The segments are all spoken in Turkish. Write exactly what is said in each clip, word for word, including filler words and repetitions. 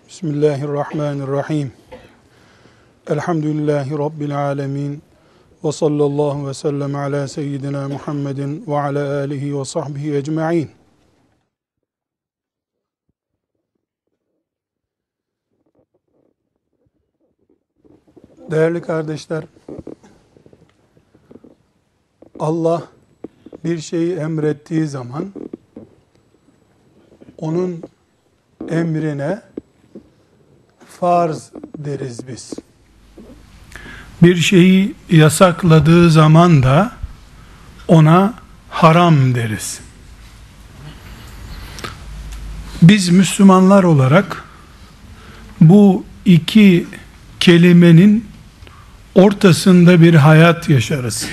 Bismillahirrahmanirrahim. Elhamdülillahi Rabbil alemin. Ve sallallahu ve sellem ala seyyidina Muhammedin ve ala alihi ve sahbihi ecma'in. Değerli kardeşler, Allah bir şeyi emrettiği zaman onun emrine farz deriz biz. Bir şeyi yasakladığı zaman da ona haram deriz. Biz Müslümanlar olarak bu iki kelimenin ortasında bir hayat yaşarız.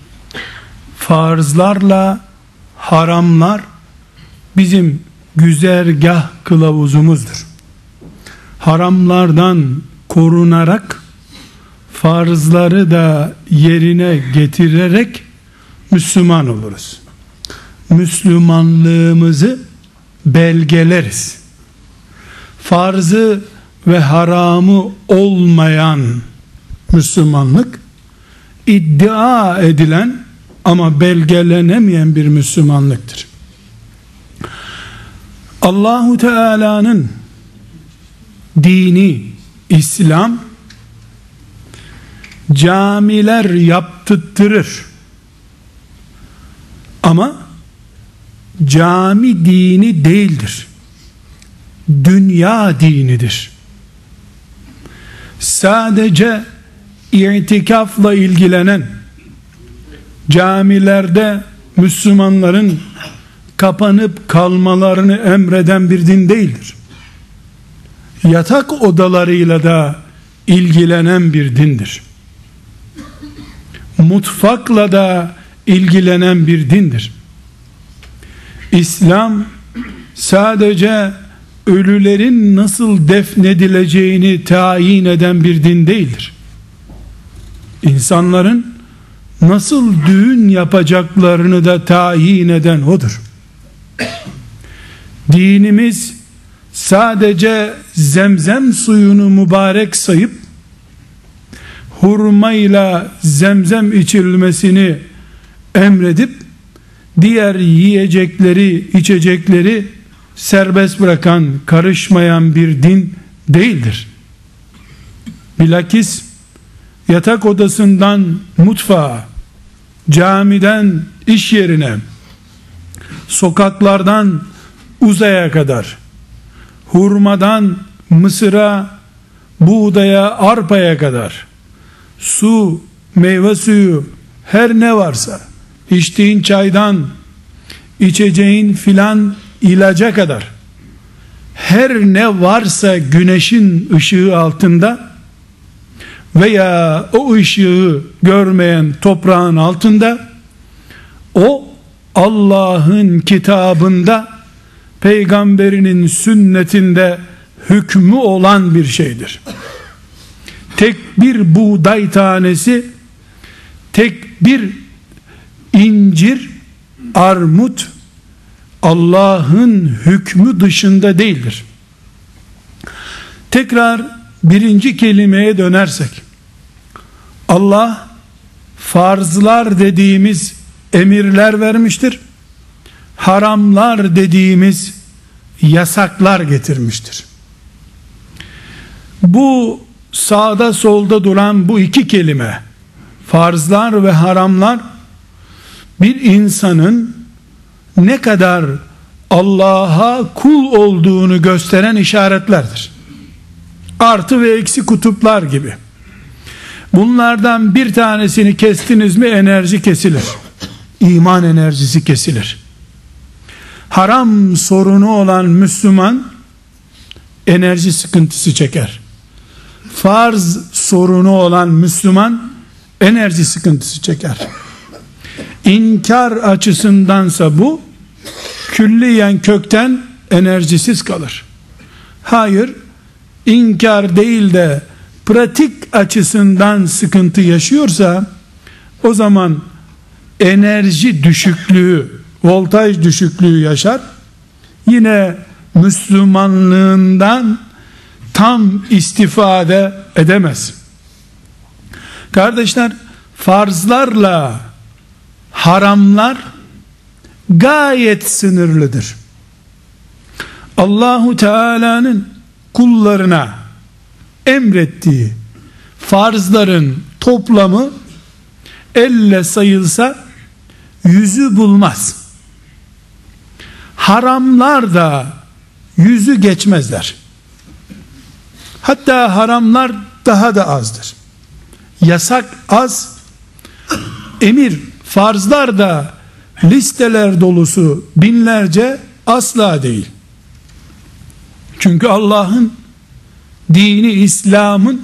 Farzlarla haramlar bizim güzergah kılavuzumuzdur. Haramlardan korunarak farzları da yerine getirerek Müslüman oluruz. Müslümanlığımızı belgeleriz. Farzı ve haramı olmayan Müslümanlık, iddia edilen ama belgelenemeyen bir Müslümanlıktır. Allahu Teala'nın dini İslam camiler yaptırtırır. Ama cami dini değildir. Dünya dinidir. Sadece itikafla ilgilenen, camilerde Müslümanların kapanıp kalmalarını emreden bir din değildir. Yatak odalarıyla da ilgilenen bir dindir. Mutfakla da ilgilenen bir dindir. İslam sadece ölülerin nasıl defnedileceğini tayin eden bir din değildir. İnsanların nasıl düğün yapacaklarını da tayin eden odur. Dinimiz sadece zemzem suyunu mübarek sayıp hurmayla zemzem içilmesini emredip diğer yiyecekleri, içecekleri serbest bırakan, karışmayan bir din değildir. Bilakis yatak odasından mutfağa, camiden iş yerine, sokaklardan uzaya kadar, hurmadan mısıra, buğdaya, arpaya kadar, su, meyve suyu, her ne varsa, içtiğin çaydan, içeceğin filan ilaca kadar, her ne varsa güneşin ışığı altında veya o ışığı görmeyen toprağın altında, o Allah'ın kitabında, peygamberinin sünnetinde hükmü olan bir şeydir. Tek bir buğday tanesi, tek bir incir, armut Allah'ın hükmü dışında değildir. Tekrar birinci kelimeye dönersek, Allah farzlar dediğimiz emirler vermiştir. Haramlar dediğimiz yasaklar getirmiştir. Bu sağda solda duran bu iki kelime, farzlar ve haramlar, bir insanın ne kadar Allah'a kul olduğunu gösteren işaretlerdir. Artı ve eksi kutuplar gibi. Bunlardan bir tanesini kestiniz mi enerji kesilir. İman enerjisi kesilir. Haram sorunu olan Müslüman enerji sıkıntısı çeker. Farz sorunu olan Müslüman enerji sıkıntısı çeker. İnkar açısındansa bu külliyen kökten enerjisiz kalır. Hayır, inkar değil de pratik açısından sıkıntı yaşıyorsa, o zaman enerji düşüklüğü, voltaj düşüklüğü yaşar. Yine Müslümanlığından tam istifade edemez. Kardeşler, farzlarla haramlar gayet sınırlıdır. Allahu Teala'nın kullarına emrettiği farzların toplamı elle sayılsa yüzü bulmaz. Haramlar da yüzü geçmezler. Hatta haramlar daha da azdır. Yasak az, emir, farzlar da listeler dolusu binlerce asla değil. Çünkü Allah'ın dini, İslam'ın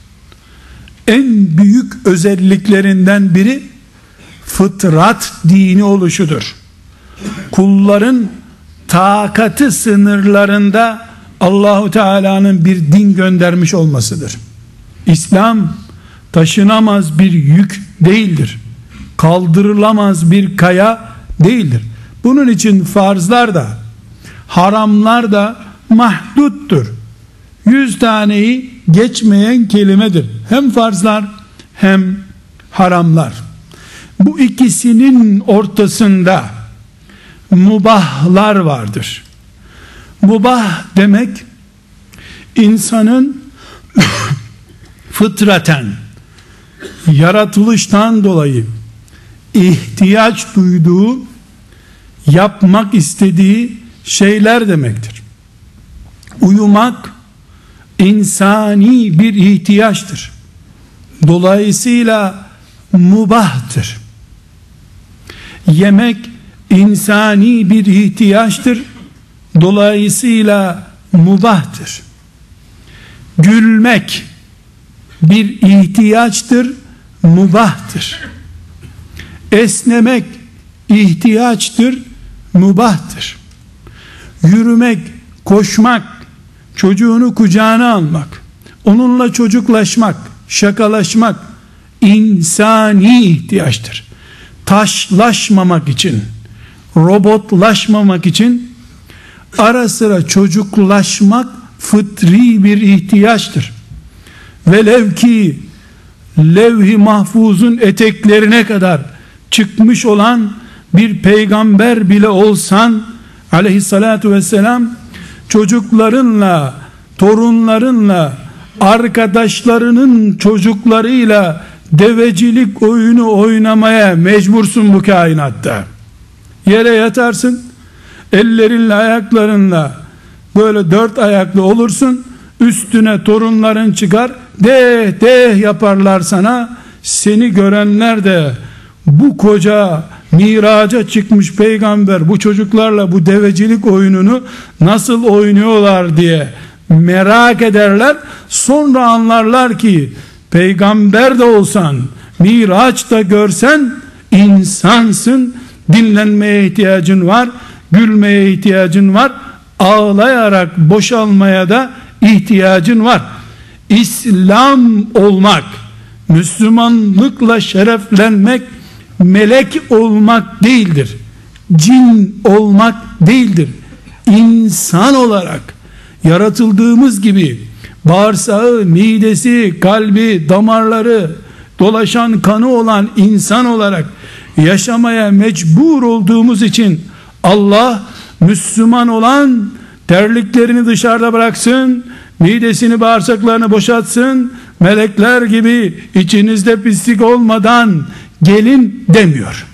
en büyük özelliklerinden biri fıtrat dini oluşudur. Kulların takatı sınırlarında Allahu Teala'nın bir din göndermiş olmasıdır. İslam taşınamaz bir yük değildir. Kaldırılamaz bir kaya değildir. Bunun için farzlar da haramlar da mahduttur. Yüz taneyi geçmeyen kelimedir. Hem farzlar hem haramlar. Bu ikisinin ortasında mubahlar vardır. Mubah demek insanın fıtraten, yaratılıştan dolayı ihtiyaç duyduğu, yapmak istediği şeyler demektir. Uyumak insani bir ihtiyaçtır. Dolayısıyla mubahtır. Yemek insani bir ihtiyaçtır. Dolayısıyla mubahtır. Gülmek bir ihtiyaçtır, mubahtır. Esnemek ihtiyaçtır, mubahtır. Yürümek, koşmak, çocuğunu kucağına almak, onunla çocuklaşmak, şakalaşmak insani ihtiyaçtır. Taşlaşmamak için, robotlaşmamak için ara sıra çocuklaşmak fıtri bir ihtiyaçtır. Velev ki levh-i mahfuzun eteklerine kadar çıkmış olan bir peygamber bile olsan aleyhissalatu vesselam, çocuklarınla, torunlarınla, arkadaşlarının çocuklarıyla devecilik oyunu oynamaya mecbursun bu kainatta. Yere yatarsın, ellerinle, ayaklarınla böyle dört ayaklı olursun, üstüne torunların çıkar, deh deh yaparlar sana. Seni görenler de bu koca miraca çıkmış peygamber bu çocuklarla bu devecilik oyununu nasıl oynuyorlar diye merak ederler. Sonra anlarlar ki peygamber de olsan, miraç da görsen insansın, dinlenmeye ihtiyacın var, gülmeye ihtiyacın var, ağlayarak boşalmaya da ihtiyacın var. İslam olmak, Müslümanlıkla şereflenmek melek olmak değildir. Cin olmak değildir. İnsan olarak yaratıldığımız gibi bağırsağı, midesi, kalbi, damarları dolaşan kanı olan insan olarak yaşamaya mecbur olduğumuz için Allah Müslüman olan terliklerini dışarıda bıraksın, midesini, bağırsaklarını boşaltsın, melekler gibi içinizde pislik olmadan gelin demiyor.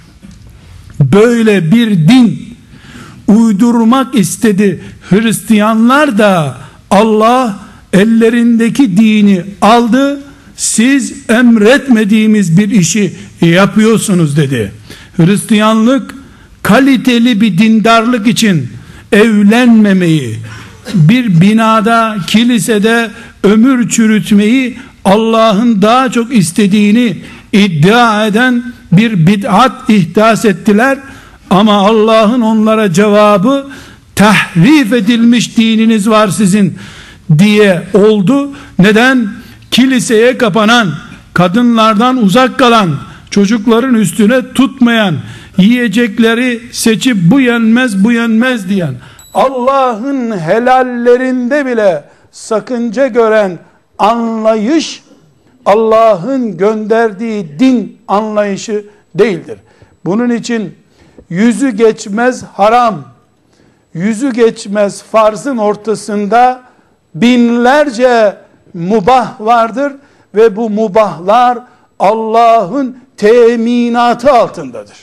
Böyle bir din uydurmak istedi Hristiyanlar da Allah ellerindeki dini aldı, siz emretmediğimiz bir işi yapıyorsunuz dedi. Hristiyanlık kaliteli bir dindarlık için evlenmemeyi, bir binada, kilisede ömür çürütmeyi Allah'ın daha çok istediğini iddia eden bir bid'at ihdas ettiler. Ama Allah'ın onlara cevabı tahrif edilmiş dininiz var sizin diye oldu. Neden? Kiliseye kapanan, kadınlardan uzak kalan, çocukların üstüne tutmayan, yiyecekleri seçip bu yenmez bu yenmez diyen, Allah'ın helallerinde bile sakınca gören anlayış Allah'ın gönderdiği din anlayışı değildir. Bunun için yüzü geçmez haram, yüzü geçmez farzın ortasında binlerce mubah vardır ve bu mubahlar Allah'ın teminatı altındadır.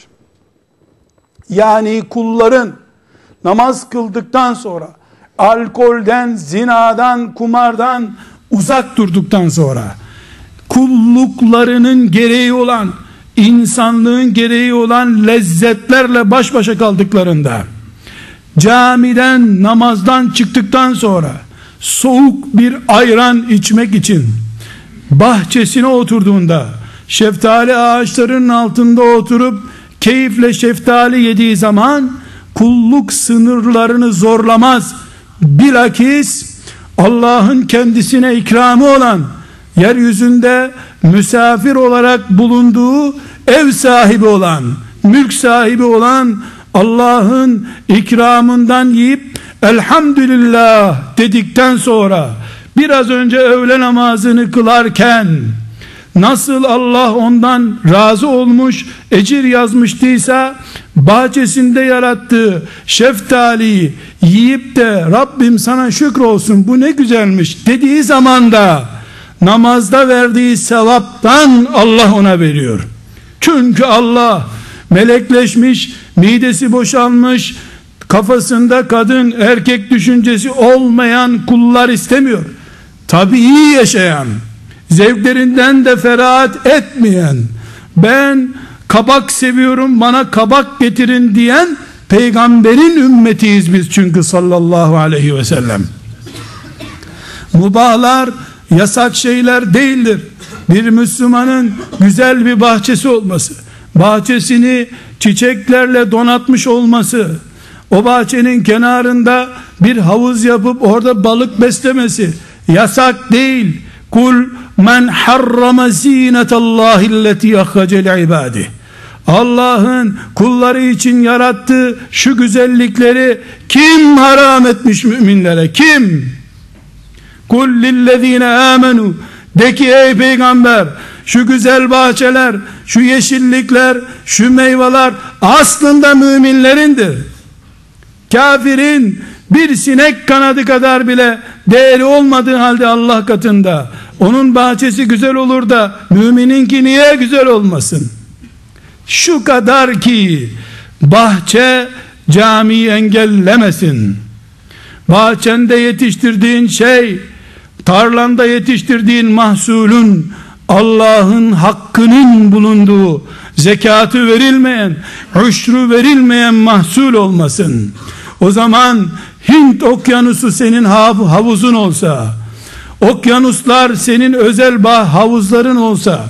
Yani kulların namaz kıldıktan sonra, alkolden, zinadan, kumardan uzak durduktan sonra, kulluklarının gereği olan, insanlığın gereği olan lezzetlerle baş başa kaldıklarında, camiden, namazdan çıktıktan sonra soğuk bir ayran içmek için bahçesine oturduğunda, şeftali ağaçlarının altında oturup keyifle şeftali yediği zaman kulluk sınırlarını zorlamaz. Bilakis Allah'ın kendisine ikramı olan, yeryüzünde misafir olarak bulunduğu ev sahibi olan, mülk sahibi olan Allah'ın ikramından yiyip elhamdülillah dedikten sonra biraz önce öğle namazını kılarken nasıl Allah ondan razı olmuş, ecir yazmıştıysa, bahçesinde yarattığı şeftaliyi yiyip de Rabbim sana şükür olsun bu ne güzelmiş dediği zaman da namazda verdiği sevaptan Allah ona veriyor. Çünkü Allah melekleşmiş, midesi boşalmış, kafasında kadın erkek düşüncesi olmayan kullar istemiyor. Tabii yaşayan, zevklerinden de ferahat etmeyen, ben kabak seviyorum bana kabak getirin diyen peygamberin ümmetiyiz biz çünkü sallallahu aleyhi ve sellem. Mubahlar yasak şeyler değildir. Bir Müslümanın güzel bir bahçesi olması, bahçesini çiçeklerle donatmış olması, o bahçenin kenarında bir havuz yapıp orada balık beslemesi yasak değil. Kul men harrama zinetallahi'lleti akhrace ibadi. Allah'ın kulları için yarattığı şu güzellikleri kim haram etmiş müminlere? Kim? Kul lillezine amenu, de ki ey peygamber, şu güzel bahçeler, şu yeşillikler, şu meyveler aslında müminlerindir. Kafirin bir sinek kanadı kadar bile değeri olmadığı halde Allah katında onun bahçesi güzel olur da mümininki niye güzel olmasın? Şu kadar ki bahçe camiyi engellemesin. Bahçende yetiştirdiğin şey, tarlanda yetiştirdiğin mahsulün Allah'ın hakkının bulunduğu, zekatı verilmeyen, uşru verilmeyen mahsul olmasın. O zaman Hint okyanusu senin havuzun olsa, okyanuslar senin özel havuzların olsa,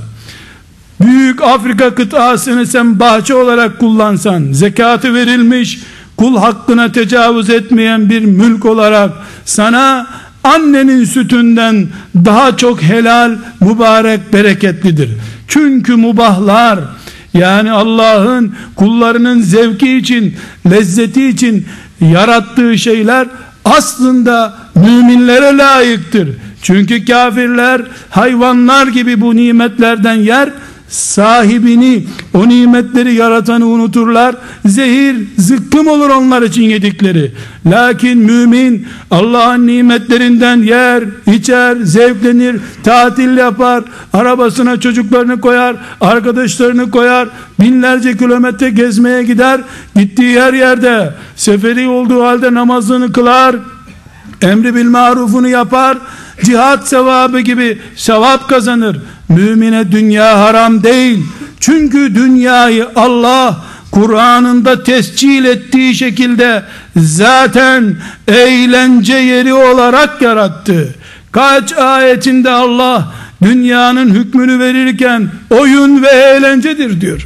büyük Afrika kıtasını sen bahçe olarak kullansan, zekatı verilmiş, kul hakkına tecavüz etmeyen bir mülk olarak sana annenin sütünden daha çok helal, mübarek, bereketlidir. Çünkü mubahlar, yani Allah'ın kullarının zevki için, lezzeti için yarattığı şeyler aslında müminlere layıktır. Çünkü kafirler hayvanlar gibi bu nimetlerden yer, sahibini, o nimetleri yaratanı unuturlar. Zehir, zıkkım olur onlar için yedikleri. Lakin mümin Allah'ın nimetlerinden yer, içer, zevklenir, tatil yapar, arabasına çocuklarını koyar, arkadaşlarını koyar, binlerce kilometre gezmeye gider, gittiği her yerde seferi olduğu halde namazını kılar, emri bil marufunu yapar, cihat sevabı gibi sevap kazanır. Mümine dünya haram değil. Çünkü dünyayı Allah Kur'an'ında tescil ettiği şekilde zaten eğlence yeri olarak yarattı. Kaç ayetinde Allah dünyanın hükmünü verirken oyun ve eğlencedir diyor.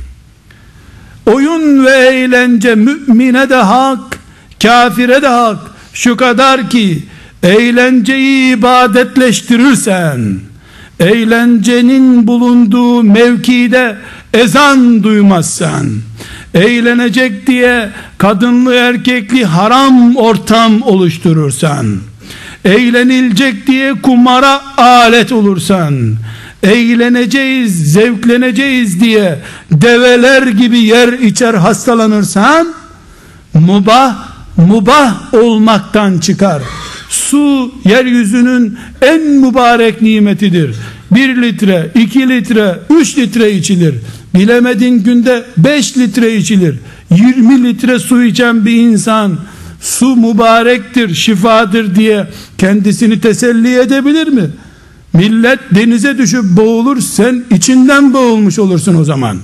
Oyun ve eğlence mümine de hak, kafire de hak. Şu kadar ki eğlenceyi ibadetleştirirsen, eğlencenin bulunduğu mevkide ezan duymazsan, eğlenecek diye kadınlı erkekli haram ortam oluşturursan, eğlenilecek diye kumara alet olursan, eğleneceğiz, zevkleneceğiz diye develer gibi yer içer hastalanırsan, mubah, mubah olmaktan çıkar. Su yeryüzünün en mübarek nimetidir. Bir litre, iki litre, üç litre içilir. Bilemedin günde beş litre içilir. Yirmi litre su içen bir insan, su mübarektir, şifadır diye kendisini teselli edebilir mi? Millet denize düşüp boğulur, sen içinden boğulmuş olursun o zaman.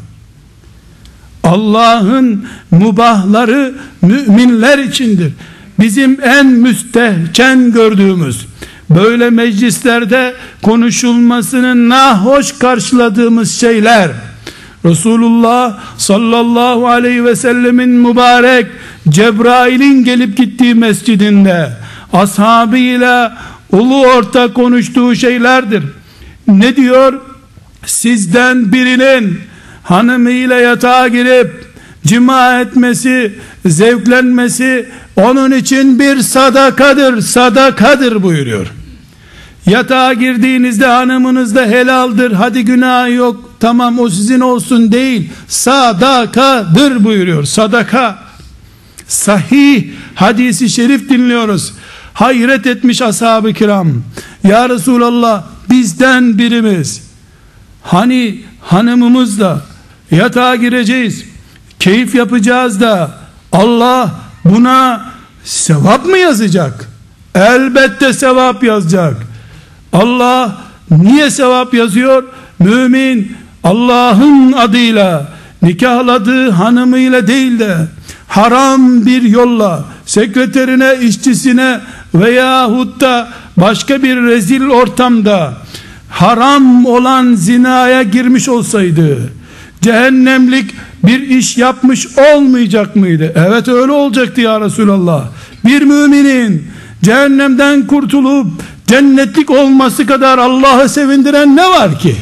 Allah'ın mubahları müminler içindir. Bizim en müstehcen gördüğümüz, böyle meclislerde konuşulmasını nahoş karşıladığımız şeyler, Resulullah sallallahu aleyhi ve sellemin mübarek Cebrail'in gelip gittiği mescidinde ashabıyla ulu orta konuştuğu şeylerdir. Ne diyor? Sizden birinin hanımıyla yatağa girip cima etmesi, zevklenmesi onun için bir sadakadır, sadakadır buyuruyor. Yatağa girdiğinizde hanımınız da helaldir, hadi günah yok, tamam o sizin olsun değil, sadakadır buyuruyor. Sadaka. Sahih hadisi şerif dinliyoruz. Hayret etmiş ashab-ı kiram. Ya Resulallah, bizden birimiz hani hanımımızla yatağa gireceğiz, keyif yapacağız da Allah buna sevap mı yazacak? Elbette sevap yazacak. Allah niye sevap yazıyor? Mümin Allah'ın adıyla nikahladığı hanımıyla değil de haram bir yolla sekreterine, işçisine veyahut da başka bir rezil ortamda haram olan zinaya girmiş olsaydı cehennemlik bir iş yapmış olmayacak mıydı? Evet, öyle olacaktı ya Resulallah. Bir müminin cehennemden kurtulup cennetlik olması kadar Allah'ı sevindiren ne var ki?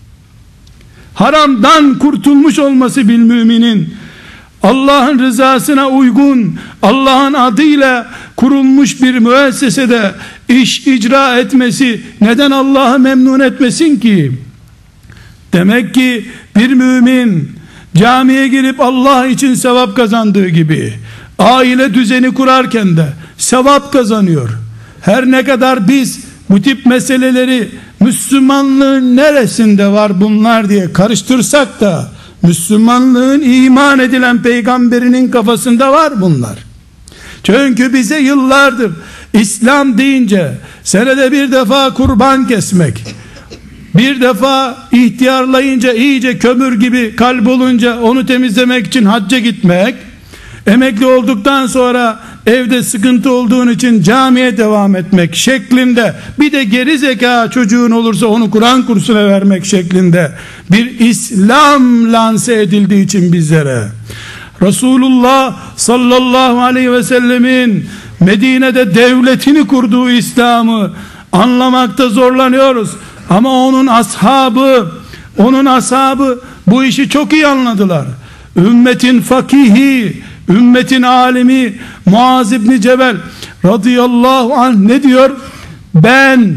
Haramdan kurtulmuş olması bir müminin Allah'ın rızasına uygun, Allah'ın adıyla kurulmuş bir müessesede iş icra etmesi neden Allah'ı memnun etmesin ki? Demek ki bir mümin camiye girip Allah için sevap kazandığı gibi aile düzeni kurarken de sevap kazanıyor. Her ne kadar biz bu tip meseleleri Müslümanlığın neresinde var bunlar diye karıştırsak da Müslümanlığın iman edilen peygamberinin kafasında var bunlar. Çünkü bize yıllardır İslam deyince senede bir defa kurban kesmek, bir defa ihtiyarlayınca iyice kömür gibi kalp olunca onu temizlemek için hacca gitmek, emekli olduktan sonra evde sıkıntı olduğun için camiye devam etmek şeklinde, bir de geri zeka çocuğun olursa onu Kur'an kursuna vermek şeklinde bir İslam lanse edildiği için bizlere Resulullah sallallahu aleyhi ve sellemin Medine'de devletini kurduğu İslam'ı anlamakta zorlanıyoruz. Ama onun ashabı, onun ashabı bu işi çok iyi anladılar. Ümmetin fakihi, ümmetin alimi Muaz İbni Cebel radıyallahu anh ne diyor? Ben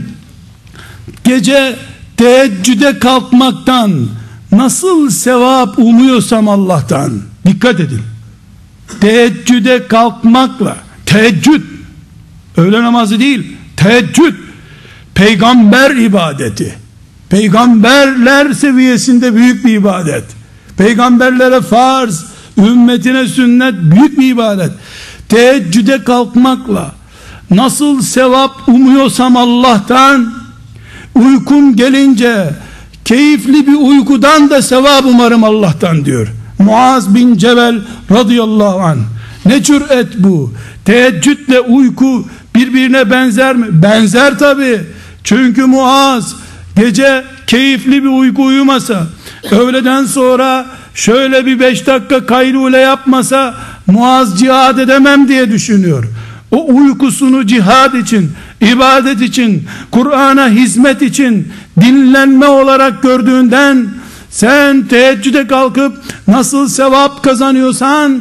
gece teheccüde kalkmaktan nasıl sevap umuyorsam Allah'tan, dikkat edin, teheccüde kalkmakla, teheccüd öğle namazı değil, teheccüd peygamber ibadeti, peygamberler seviyesinde büyük bir ibadet, peygamberlere farz, ümmetine sünnet büyük bir ibadet. Teheccüde kalkmakla nasıl sevap umuyorsam Allah'tan, uykum gelince keyifli bir uykudan da sevap umarım Allah'tan diyor Muaz bin Cebel radıyallahu anh. Ne cüret bu? Teheccüdle uyku birbirine benzer mi? Benzer tabi. Çünkü Muaz gece keyifli bir uyku uyumasa, öğleden sonra şöyle bir beş dakika kaylule yapmasa Muaz cihad edemem diye düşünüyor. O uykusunu cihad için, ibadet için, Kur'an'a hizmet için, dinlenme olarak gördüğünden sen teheccüde kalkıp nasıl sevap kazanıyorsan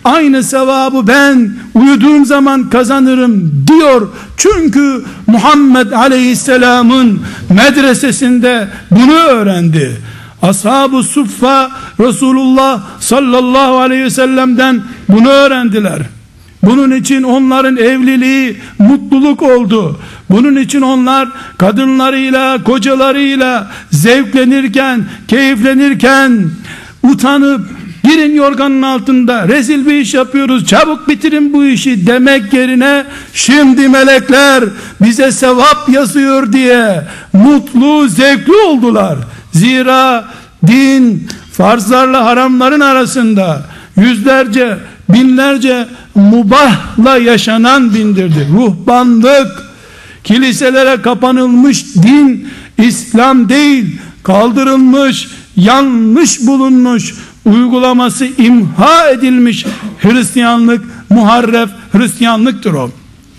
aynı sevabı ben uyuduğum zaman kazanırım diyor. Çünkü Muhammed Aleyhisselam'ın medresesinde bunu öğrendi. Ashab-ı Suffa Resulullah sallallahu aleyhi ve sellem'den bunu öğrendiler. Bunun için onların evliliği mutluluk oldu. Bunun için onlar kadınlarıyla, kocalarıyla zevklenirken, keyiflenirken utanıp girin yorganın altında rezil bir iş yapıyoruz, çabuk bitirin bu işi demek yerine şimdi melekler bize sevap yazıyor diye mutlu, zevkli oldular. Zira din farzlarla haramların arasında yüzlerce, binlerce mubahla yaşanan dindirdi. Ruhbanlık, kiliselere kapanılmış din İslam değil, kaldırılmış, yanlış bulunmuş, uygulaması imha edilmiş Hristiyanlık, muharref Hristiyanlıktır o.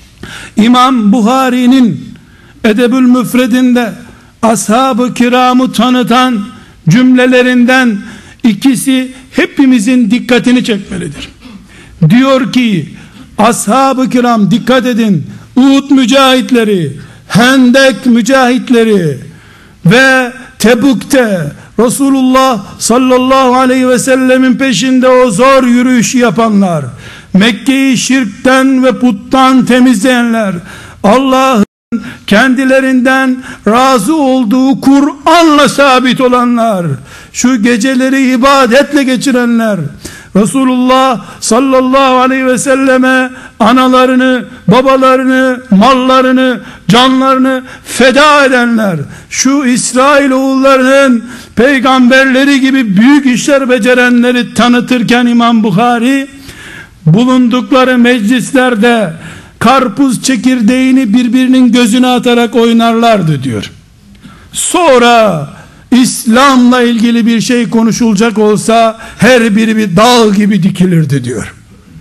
İmam Buhari'nin Edebül Müfredinde ashab-ı kiramı tanıtan cümlelerinden ikisi hepimizin dikkatini çekmelidir. Diyor ki ashab-ı kiram, dikkat edin, Uhud mücahitleri, Hendek mücahitleri ve Tebük'te Resulullah sallallahu aleyhi ve sellemin peşinde o zor yürüyüşü yapanlar, Mekke'yi şirkten ve puttan temizleyenler, Allah'ın kendilerinden razı olduğu Kur'an'la sabit olanlar, şu geceleri ibadetle geçirenler, Resulullah sallallahu aleyhi ve selleme analarını, babalarını, mallarını, canlarını feda edenler, şu İsrailoğullarının peygamberleri gibi büyük işler becerenleri tanıtırken İmam Buhari bulundukları meclislerde karpuz çekirdeğini birbirinin gözüne atarak oynarlardı diyor. Sonra İslam'la ilgili bir şey konuşulacak olsa her biri bir dağ gibi dikilirdi diyor.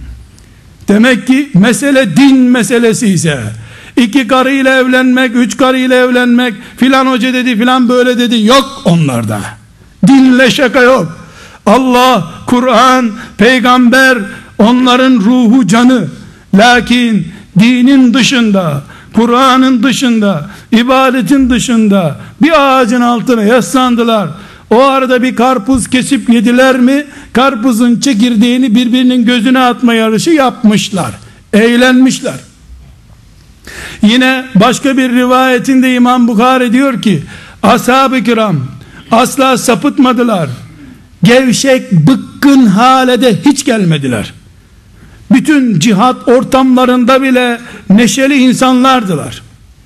Demek ki mesele din meselesi ise, iki karıyla evlenmek, üç karıyla evlenmek, filan hoca dedi, filan böyle dedi, yok onlarda. Dinle şaka yok. Allah, Kur'an, peygamber onların ruhu, canı. Lakin dinin dışında, Kur'an'ın dışında, ibadetin dışında bir ağacın altına yaslandılar. O arada bir karpuz kesip yediler mi, karpuzun çekirdeğini birbirinin gözüne atma yarışı yapmışlar, eğlenmişler. Yine başka bir rivayetinde İmam Bukhari diyor ki ashab-ı kiram asla sapıtmadılar, gevşek, bıkkın hale de hiç gelmediler. Bütün cihat ortamlarında bile neşeli insanlardılar.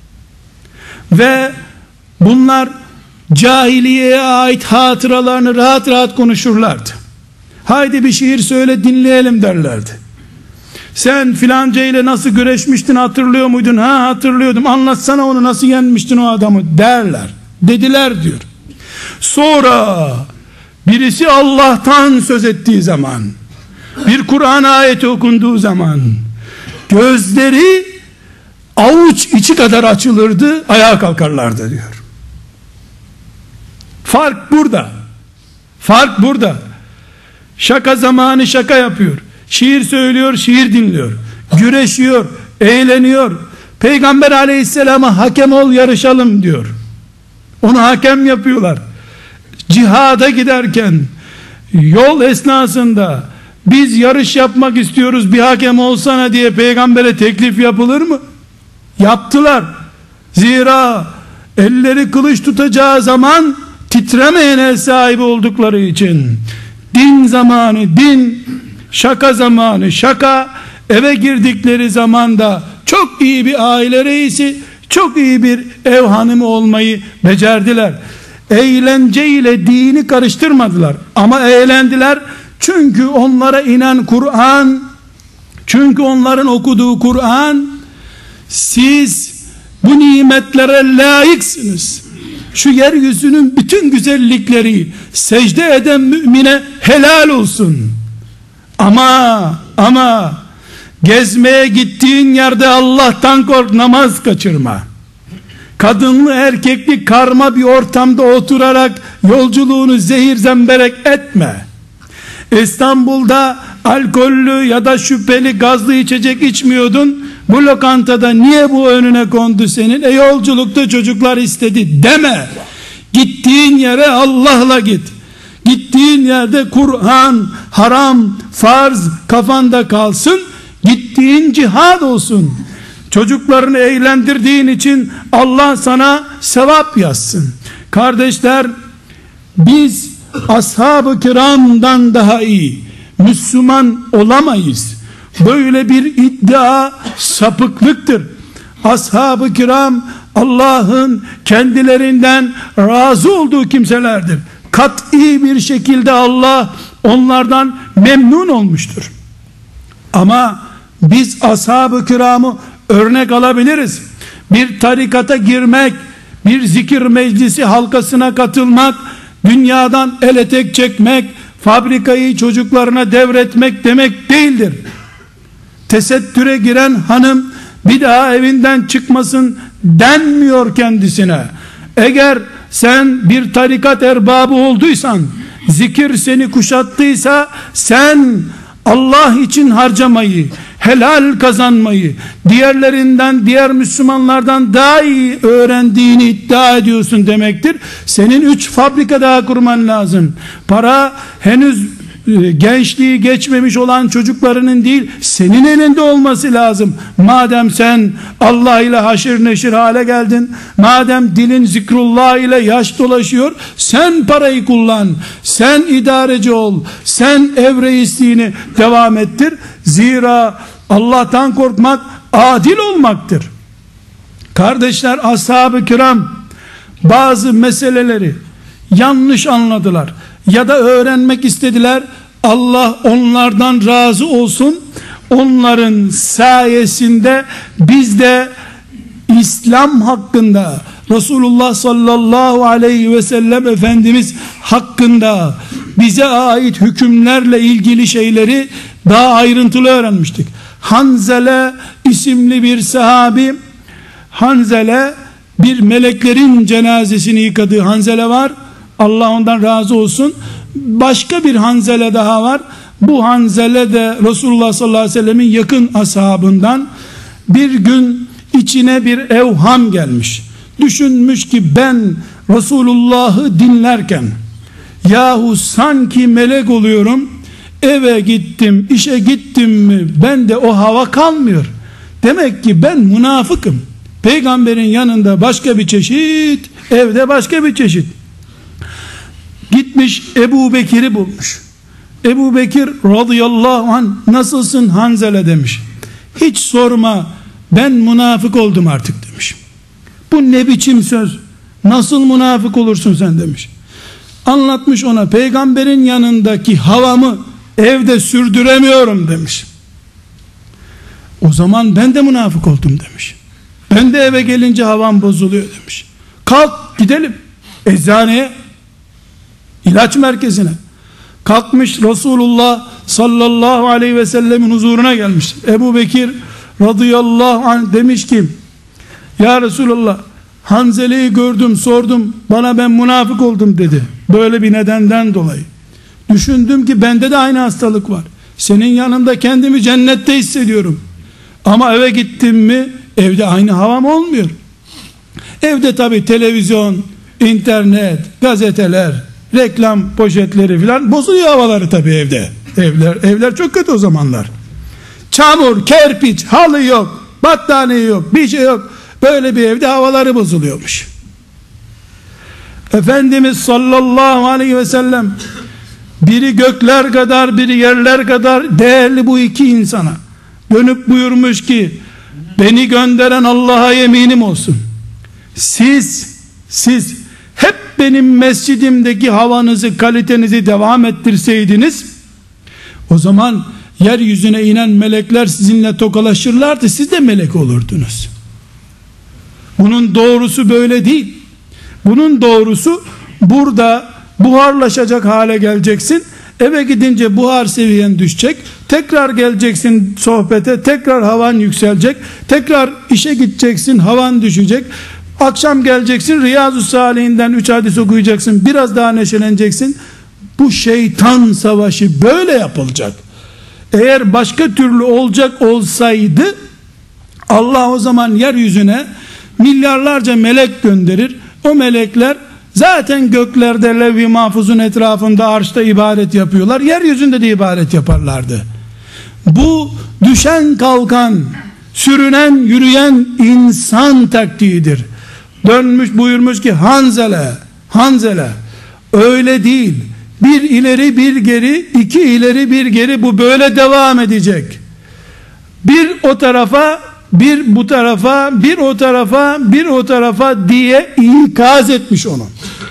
Ve bunlar cahiliyeye ait hatıralarını rahat rahat konuşurlardı. Haydi bir şiir söyle dinleyelim derlerdi. Sen filanca ile nasıl güreşmiştin hatırlıyor muydun? Ha hatırlıyordum, anlatsana onu, nasıl yenmiştin o adamı derler. Dediler diyor. Sonra birisi Allah'tan söz ettiği zaman, bir Kur'an ayeti okunduğu zaman gözleri avuç içi kadar açılırdı, ayağa kalkarlardı diyor. Fark burada. Fark burada. Şaka zamanı şaka yapıyor. Şiir söylüyor, şiir dinliyor. Güreşiyor, eğleniyor. Peygamber aleyhisselama hakem ol yarışalım diyor. Onu hakem yapıyorlar. Cihada giderken yol esnasında biz yarış yapmak istiyoruz, bir hakem olsana diye peygambere teklif yapılır mı? Yaptılar. Zira elleri kılıç tutacağı zaman titremeyen el sahibi oldukları için, din zamanı din, şaka zamanı şaka, eve girdikleri zamanda çok iyi bir aile reisi, çok iyi bir ev hanımı olmayı becerdiler. Eğlence ile dini karıştırmadılar ama eğlendiler. Çünkü onlara inen Kur'an, çünkü onların okuduğu Kur'an, siz bu nimetlere layıksınız, şu yeryüzünün bütün güzellikleri secde eden mümine helal olsun, ama ama gezmeye gittiğin yerde Allah'tan kork, namaz kaçırma, kadınlı erkekli karma bir ortamda oturarak yolculuğunu zehir zemberek etme, İstanbul'da alkollü ya da şüpheli gazlı içecek içmiyordun, bu lokantada niye bu önüne kondu senin? E yolculukta çocuklar istedi deme. Gittiğin yere Allah'la git. Gittiğin yerde Kur'an, haram, farz kafanda kalsın. Gittiğin cihad olsun. Çocuklarını eğlendirdiğin için Allah sana sevap yazsın. Kardeşler, biz ashab-ı kiramdan daha iyi Müslüman olamayız. Böyle bir iddia sapıklıktır. Ashab-ı kiram Allah'ın kendilerinden razı olduğu kimselerdir. Kat'i bir şekilde Allah onlardan memnun olmuştur. Ama biz ashab-ı kiramı örnek alabiliriz. Bir tarikata girmek, bir zikir meclisi halkasına katılmak, dünyadan el etek çekmek, fabrikayı çocuklarına devretmek demek değildir. Tesettüre giren hanım bir daha evinden çıkmasın denmiyor kendisine. Eğer sen bir tarikat erbabı olduysan, zikir seni kuşattıysa, sen Allah için harcamayı, helal kazanmayı diğerlerinden, diğer Müslümanlardan daha iyi öğrendiğini iddia ediyorsun demektir. Senin üç fabrika daha kurman lazım. Para henüz gençliği geçmemiş olan çocuklarının değil, senin elinde olması lazım. Madem sen Allah ile haşir neşir hale geldin, madem dilin zikrullah ile yaş dolaşıyor, sen parayı kullan, sen idareci ol, sen ev reisliğini devam ettir. Zira Allah'tan korkmak adil olmaktır. Kardeşler, ashab-ı kiram bazı meseleleri yanlış anladılar ya da öğrenmek istediler. Allah onlardan razı olsun. Onların sayesinde biz de İslam hakkında, Resulullah sallallahu aleyhi ve sellem Efendimiz hakkında bize ait hükümlerle ilgili şeyleri daha ayrıntılı öğrenmiştik. Hanzele isimli bir sahabi, Hanzele bir meleklerin cenazesini yıkadığı Hanzele var. Allah ondan razı olsun. Başka bir Hanzele daha var. Bu Hanzele de Resulullah sallallahu aleyhi ve sellemin yakın ashabından. Bir gün içine bir evham gelmiş. Düşünmüş ki ben Resulullah'ı dinlerken yahu sanki melek oluyorum, eve gittim, işe gittim mi bende o hava kalmıyor. Demek ki ben münafıkım. Peygamberin yanında başka bir çeşit, evde başka bir çeşit. Gitmiş Ebu Bekir'i bulmuş. Ebu Bekir radıyallahu anh, nasılsın Hanzele demiş. Hiç sorma, ben münafık oldum artık demiş. Bu ne biçim söz, nasıl münafık olursun sen demiş. Anlatmış ona, peygamberin yanındaki havamı evde sürdüremiyorum demiş. O zaman ben de münafık oldum demiş. Ben de eve gelince havam bozuluyor demiş. Kalk gidelim eczaneye, ilaç merkezine. Kalkmış Resulullah sallallahu aleyhi ve sellemin huzuruna gelmiş. Ebu Bekir radıyallahu anh demiş ki, ya Resulullah, Hanzele'yi gördüm, sordum, bana ben münafık oldum dedi. Böyle bir nedenden dolayı. Düşündüm ki bende de aynı hastalık var. Senin yanında kendimi cennette hissediyorum. Ama eve gittim mi evde aynı havam olmuyor. Evde tabi televizyon, internet, gazeteler, reklam poşetleri filan bozuyor havaları tabi evde. Evler, evler çok kötü o zamanlar. Çamur, kerpiç, halı yok, battaniye yok, bir şey yok. Böyle bir evde havaları bozuluyormuş. Efendimiz sallallahu aleyhi ve sellem biri gökler kadar, biri yerler kadar değerli bu iki insana dönüp buyurmuş ki, beni gönderen Allah'a yeminim olsun, siz siz hep benim mescidimdeki havanızı, kalitenizi devam ettirseydiniz, o zaman yeryüzüne inen melekler sizinle tokalaşırlardı, siz de melek olurdunuz. Bunun doğrusu böyle değil. Bunun doğrusu, burada buharlaşacak hale geleceksin, eve gidince buhar seviyen düşecek, tekrar geleceksin sohbete, tekrar havan yükselecek, tekrar işe gideceksin, havan düşecek, akşam geleceksin, Riyazu Salihinden üç hadis okuyacaksın, biraz daha neşeleneceksin. Bu şeytan savaşı böyle yapılacak. Eğer başka türlü olacak olsaydı Allah o zaman yeryüzüne milyarlarca melek gönderir. O melekler zaten göklerde levh-i mahfuzun etrafında arşta ibadet yapıyorlar. Yeryüzünde de ibadet yaparlardı. Bu düşen kalkan, sürünen yürüyen insan taktiğidir. Dönmüş buyurmuş ki Hanzele, Hanzele öyle değil. Bir ileri bir geri, iki ileri bir geri, bu böyle devam edecek. Bir o tarafa, bir bu tarafa, bir o tarafa, bir o tarafa diye ikaz etmiş onu.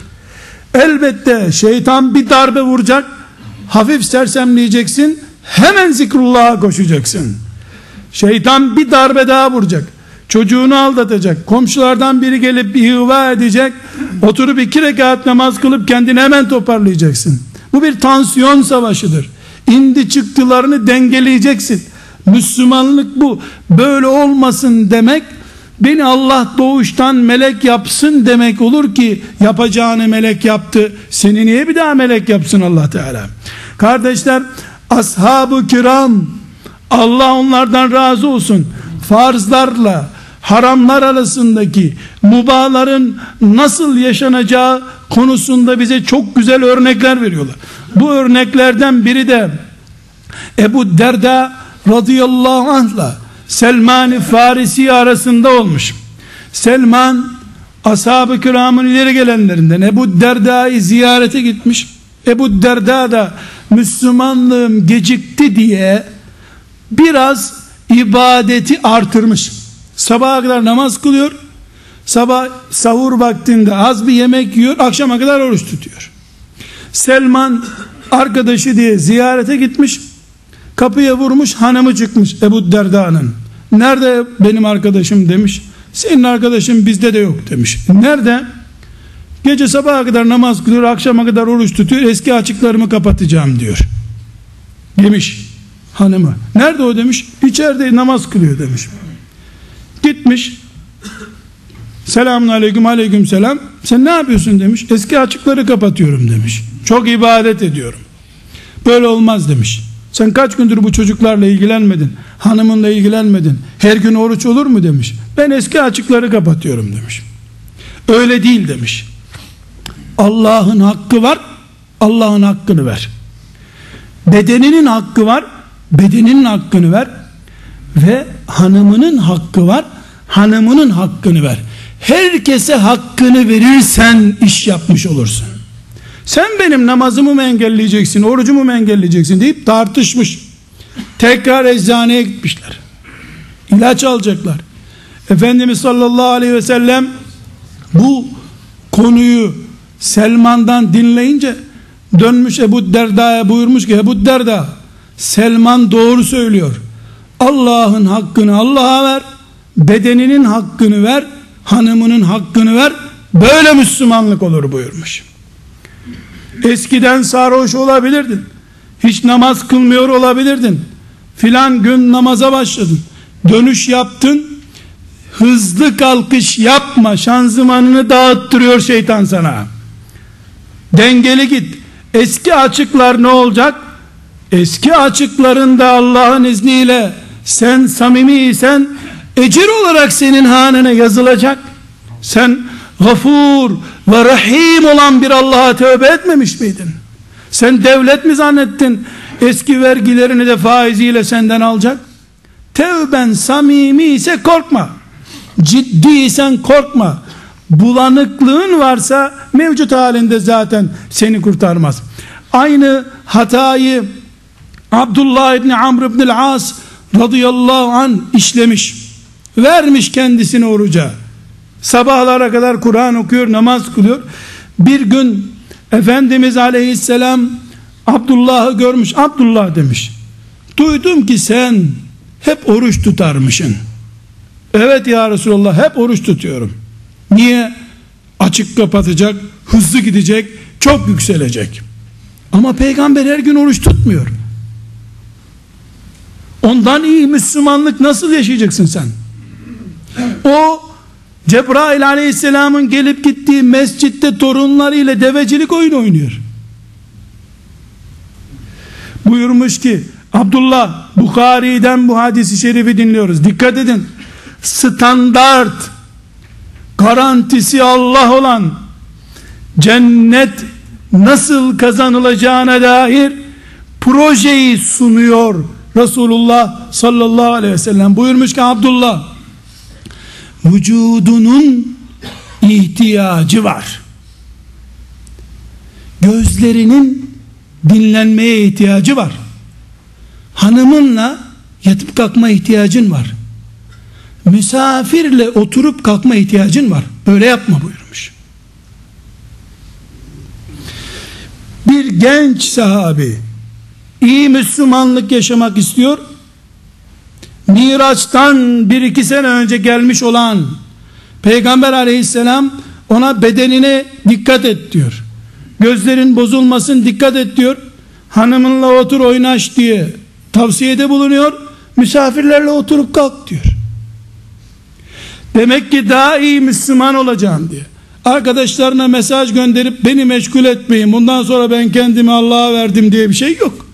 Elbette şeytan bir darbe vuracak, hafif sersemleyeceksin, hemen zikrullah'a koşacaksın. Şeytan bir darbe daha vuracak, çocuğunu aldatacak, komşulardan biri gelip ihva edecek, oturup iki rekat namaz kılıp kendini hemen toparlayacaksın. Bu bir tansiyon savaşıdır. İndi çıktılarını dengeleyeceksin. Müslümanlık bu. Böyle olmasın demek, beni Allah doğuştan melek yapsın demek olur ki, yapacağını melek yaptı, seni niye bir daha melek yapsın Allah Teala? Kardeşler, ashab-ı kiram, Allah onlardan razı olsun, farzlarla haramlar arasındaki mubahların nasıl yaşanacağı konusunda bize çok güzel örnekler veriyorlar. Bu örneklerden biri de Ebu Derda radıyallahu anh'la Selman-ı Farisi arasında olmuş. Selman ashab-ı kiramın ileri gelenlerinden, Ebu Derda'yı ziyarete gitmiş. Ebu Derda da Müslümanlığım gecikti diye biraz ibadeti artırmış. Sabaha kadar namaz kılıyor, sabah sahur vaktinde az bir yemek yiyor, akşama kadar oruç tutuyor. Selman arkadaşı diye ziyarete gitmiş, kapıya vurmuş, hanımı çıkmış Ebu Derda'nın. Nerede benim arkadaşım demiş. Senin arkadaşın bizde de yok demiş. Nerede? Gece sabaha kadar namaz kılıyor, akşama kadar oruç tutuyor, eski açıklarımı kapatacağım diyor demiş hanımı. Nerede o demiş. İçeride namaz kılıyor demiş. Gitmiş, selamun aleyküm, aleyküm selam, sen ne yapıyorsun demiş. Eski açıkları kapatıyorum demiş. Çok ibadet ediyorum. Böyle olmaz demiş. Sen kaç gündür bu çocuklarla ilgilenmedin, hanımınla ilgilenmedin, her gün oruç olur mu demiş. Ben eski açıkları kapatıyorum demiş. Öyle değil demiş. Allah'ın hakkı var, Allah'ın hakkını ver. Bedeninin hakkı var, bedeninin hakkını ver. Ve hanımının hakkı var, hanımının hakkını ver. Herkese hakkını verirsen iş yapmış olursun. Sen benim namazımı mı engelleyeceksin, orucumu mu engelleyeceksin deyip tartışmış. Tekrar eczaneye gitmişler. İlaç alacaklar. Efendimiz sallallahu aleyhi ve sellem bu konuyu Selman'dan dinleyince dönmüş Ebu Derda'ya buyurmuş ki, Ebu Derda, Selman doğru söylüyor. Allah'ın hakkını Allah'a ver, bedeninin hakkını ver, hanımının hakkını ver, böyle Müslümanlık olur buyurmuş. Eskiden sarhoş olabilirdin, hiç namaz kılmıyor olabilirdin, filan gün namaza başladın, dönüş yaptın, hızlı kalkış yapma, şanzımanını dağıttırıyor şeytan sana. Dengeli git. Eski açıklar ne olacak? Eski açıklarında Allah'ın izniyle sen samimiysen ecir olarak senin hanene yazılacak. Sen gafur ve rahim olan bir Allah'a tövbe etmemiş miydin? Sen devlet mi zannettin eski vergilerini de faiziyle senden alacak? Tevben samimi ise korkma, ciddiysen korkma. Bulanıklığın varsa mevcut halinde zaten seni kurtarmaz. Aynı hatayı Abdullah İbni Amr İbni As radıyallahu an işlemiş, vermiş kendisini oruca, sabahlara kadar Kur'an okuyor, namaz kılıyor. Bir gün Efendimiz aleyhisselam Abdullah'ı görmüş. Abdullah demiş, duydum ki sen hep oruç tutarmışsın. Evet ya Resulallah, hep oruç tutuyorum. Niye? Açık kapatacak, hızlı gidecek, çok yükselecek. Ama peygamber her gün oruç tutmuyor. Ondan iyi Müslümanlık nasıl yaşayacaksın sen? O Cebrail aleyhisselamın gelip gittiği mescitte torunlarıyla devecilik oyunu oynuyor. Buyurmuş ki Abdullah Bukhari'den bu hadisi şerifi dinliyoruz. Dikkat edin. Standart, garantisi Allah olan cennet nasıl kazanılacağına dair projeyi sunuyor Resulullah sallallahu aleyhi ve sellem. Buyurmuş ki Abdullah, vücudunun ihtiyacı var. Gözlerinin dinlenmeye ihtiyacı var. Hanımınla yatıp kalkma ihtiyacın var. Misafirle oturup kalkma ihtiyacın var. Böyle yapma buyurmuş. Bir genç sahabi iyi Müslümanlık yaşamak istiyor. Miraç'tan bir iki sene önce gelmiş olan Peygamber aleyhisselam ona bedenine dikkat et diyor. Gözlerin bozulmasın dikkat et diyor. Hanımınla otur oynaş diye tavsiyede bulunuyor. Misafirlerle oturup kalk diyor. Demek ki daha iyi Müslüman olacağım diye arkadaşlarına mesaj gönderip beni meşgul etmeyin, bundan sonra ben kendimi Allah'a verdim diye bir şey yok.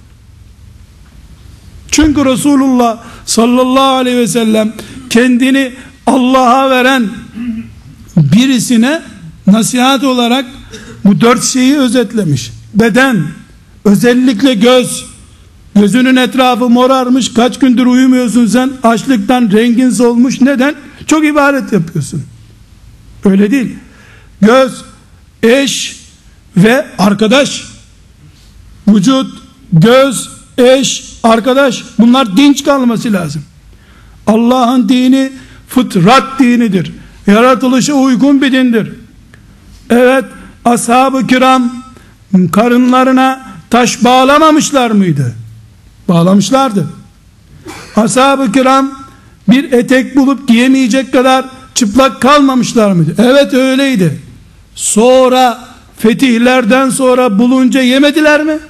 Çünkü Resulullah sallallahu aleyhi ve sellem kendini Allah'a veren birisine nasihat olarak bu dört şeyi özetlemiş. Beden, özellikle göz. Gözünün etrafı morarmış, kaç gündür uyumuyorsun sen, açlıktan rengin solmuş. Neden? Çok ibadet yapıyorsun. Öyle değil. Göz, eş ve arkadaş. Vücut, göz, eş, arkadaş. Bunlar dinç kalması lazım. Allah'ın dini fıtrat dinidir. Yaratılışa uygun bir dindir. Evet, ashab-ı kiram karınlarına taş bağlamamışlar mıydı? Bağlamışlardı. Ashab-ı kiram bir etek bulup giyemeyecek kadar çıplak kalmamışlar mıydı? Evet öyleydi. Sonra fetihlerden sonra bulunca yemediler mi?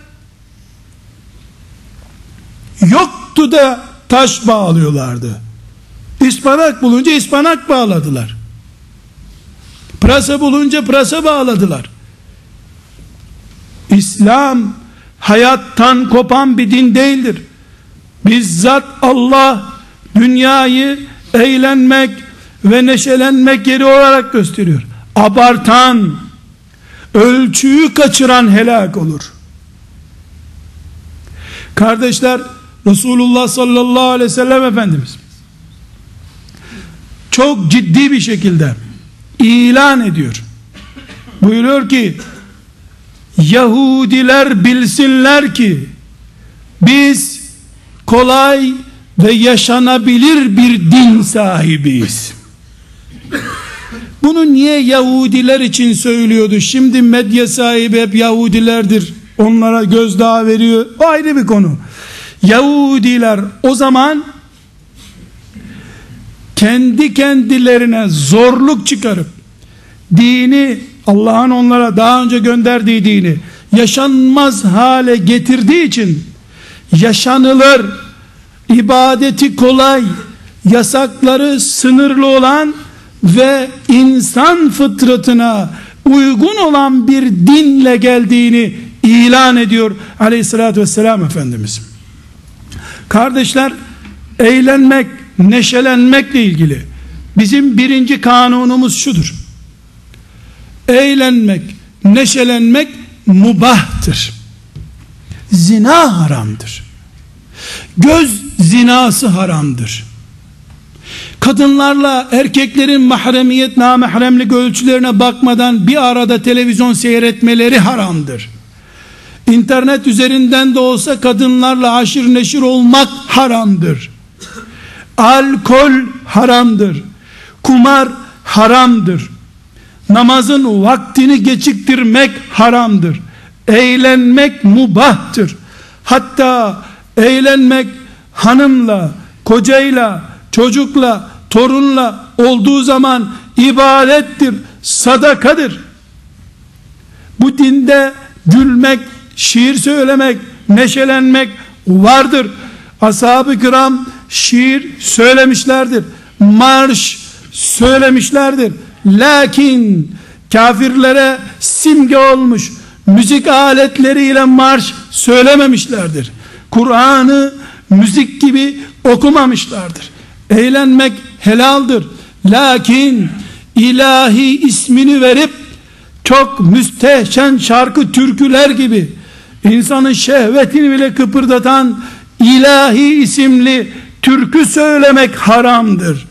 Yoktu da taş bağlıyorlardı. İspanak bulunca ispanak bağladılar. Pırasa bulunca pırasa bağladılar. İslam hayattan kopan bir din değildir. Bizzat Allah dünyayı eğlenmek ve neşelenmek yeri olarak gösteriyor. Abartan, ölçüyü kaçıran helak olur. Kardeşler, Resulullah sallallahu aleyhi ve sellem Efendimiz çok ciddi bir şekilde ilan ediyor. Buyuruyor ki Yahudiler bilsinler ki biz kolay ve yaşanabilir bir din sahibiyiz. Bunu niye Yahudiler için söylüyordu? Şimdi medya sahibi hep Yahudilerdir, onlara gözdağı veriyor, o ayrı bir konu. Yahudiler o zaman kendi kendilerine zorluk çıkarıp dini, Allah'ın onlara daha önce gönderdiği dini yaşanmaz hale getirdiği için yaşanılır, ibadeti kolay, yasakları sınırlı olan ve insan fıtratına uygun olan bir dinle geldiğini ilan ediyor aleyhissalatü vesselam Efendimiz. Kardeşler, eğlenmek, neşelenmekle ilgili bizim birinci kanunumuz şudur: eğlenmek, neşelenmek mubahtır. Zina haramdır. Göz zinası haramdır. Kadınlarla erkeklerin mahremiyet, namahremlik ölçülerine bakmadan bir arada televizyon seyretmeleri haramdır. İnternet üzerinden de olsa kadınlarla aşırı neşir olmak haramdır. Alkol haramdır. Kumar haramdır. Namazın vaktini geciktirmek haramdır. Eğlenmek mubahtır. Hatta eğlenmek hanımla, kocayla, çocukla, torunla olduğu zaman ibadettir, sadakadır. Bu dinde gülmek, şiir söylemek, neşelenmek vardır. Ashab-ı kiram şiir söylemişlerdir, marş söylemişlerdir. Lakin kafirlere simge olmuş müzik aletleriyle marş söylememişlerdir. Kur'an'ı müzik gibi okumamışlardır. Eğlenmek helaldir. Lakin ilahi ismini verip çok müstehcen şarkı türküler gibi insanın şehvetini bile kıpırdatan ilahi isimli türkü söylemek haramdır.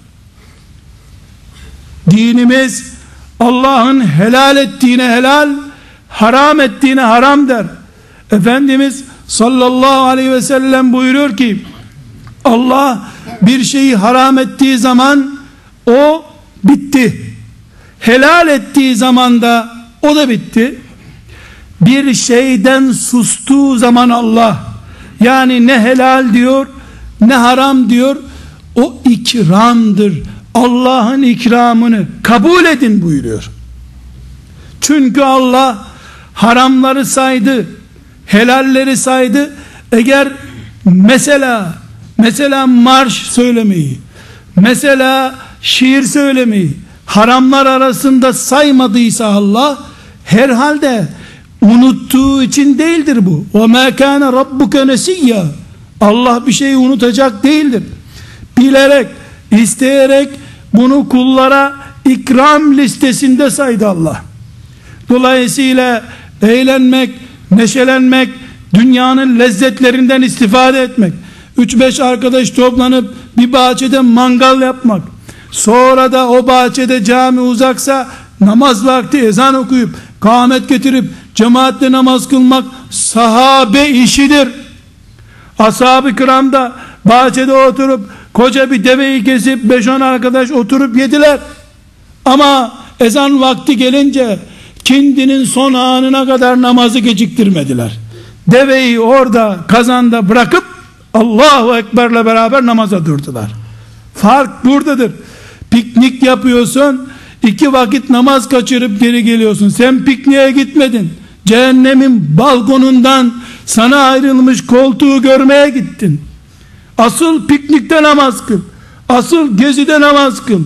Dinimiz Allah'ın helal ettiğine helal, haram ettiğine haram der. Efendimiz sallallahu aleyhi ve sellem buyuruyor ki, Allah bir şeyi haram ettiği zaman o bitti. Helal ettiği zaman da o da bitti. Bir şeyden sustuğu zaman Allah, yani ne helal diyor ne haram diyor, o ikramdır. Allah'ın ikramını kabul edin buyuruyor. Çünkü Allah haramları saydı, helalleri saydı. Eğer mesela mesela marş söylemeyi, mesela şiir söylemeyi haramlar arasında saymadıysa Allah, herhalde unuttuğu için değildir bu. وَمَا كَانَ رَبُّكَ نَسِيًّا. Allah bir şeyi unutacak değildir. Bilerek, isteyerek bunu kullara ikram listesinde saydı Allah. Dolayısıyla eğlenmek, neşelenmek, dünyanın lezzetlerinden istifade etmek, üç beş arkadaş toplanıp bir bahçede mangal yapmak, sonra da o bahçede cami uzaksa namaz vakti ezan okuyup kâhmet getirip cemaatle namaz kılmak sahabe işidir. Ashab-ı kiram da bahçede oturup koca bir deveyi kesip beş on arkadaş oturup yediler. Ama ezan vakti gelince kindinin son anına kadar namazı geciktirmediler. Deveyi orada kazanda bırakıp Allahu Ekber'le beraber namaza durdular. Fark buradadır. Piknik yapıyorsun, iki vakit namaz kaçırıp geri geliyorsun. Sen pikniğe gitmedin. Cehennemin balkonundan sana ayrılmış koltuğu görmeye gittin. Asıl piknikte namaz kıl. Asıl gezide namaz kıl.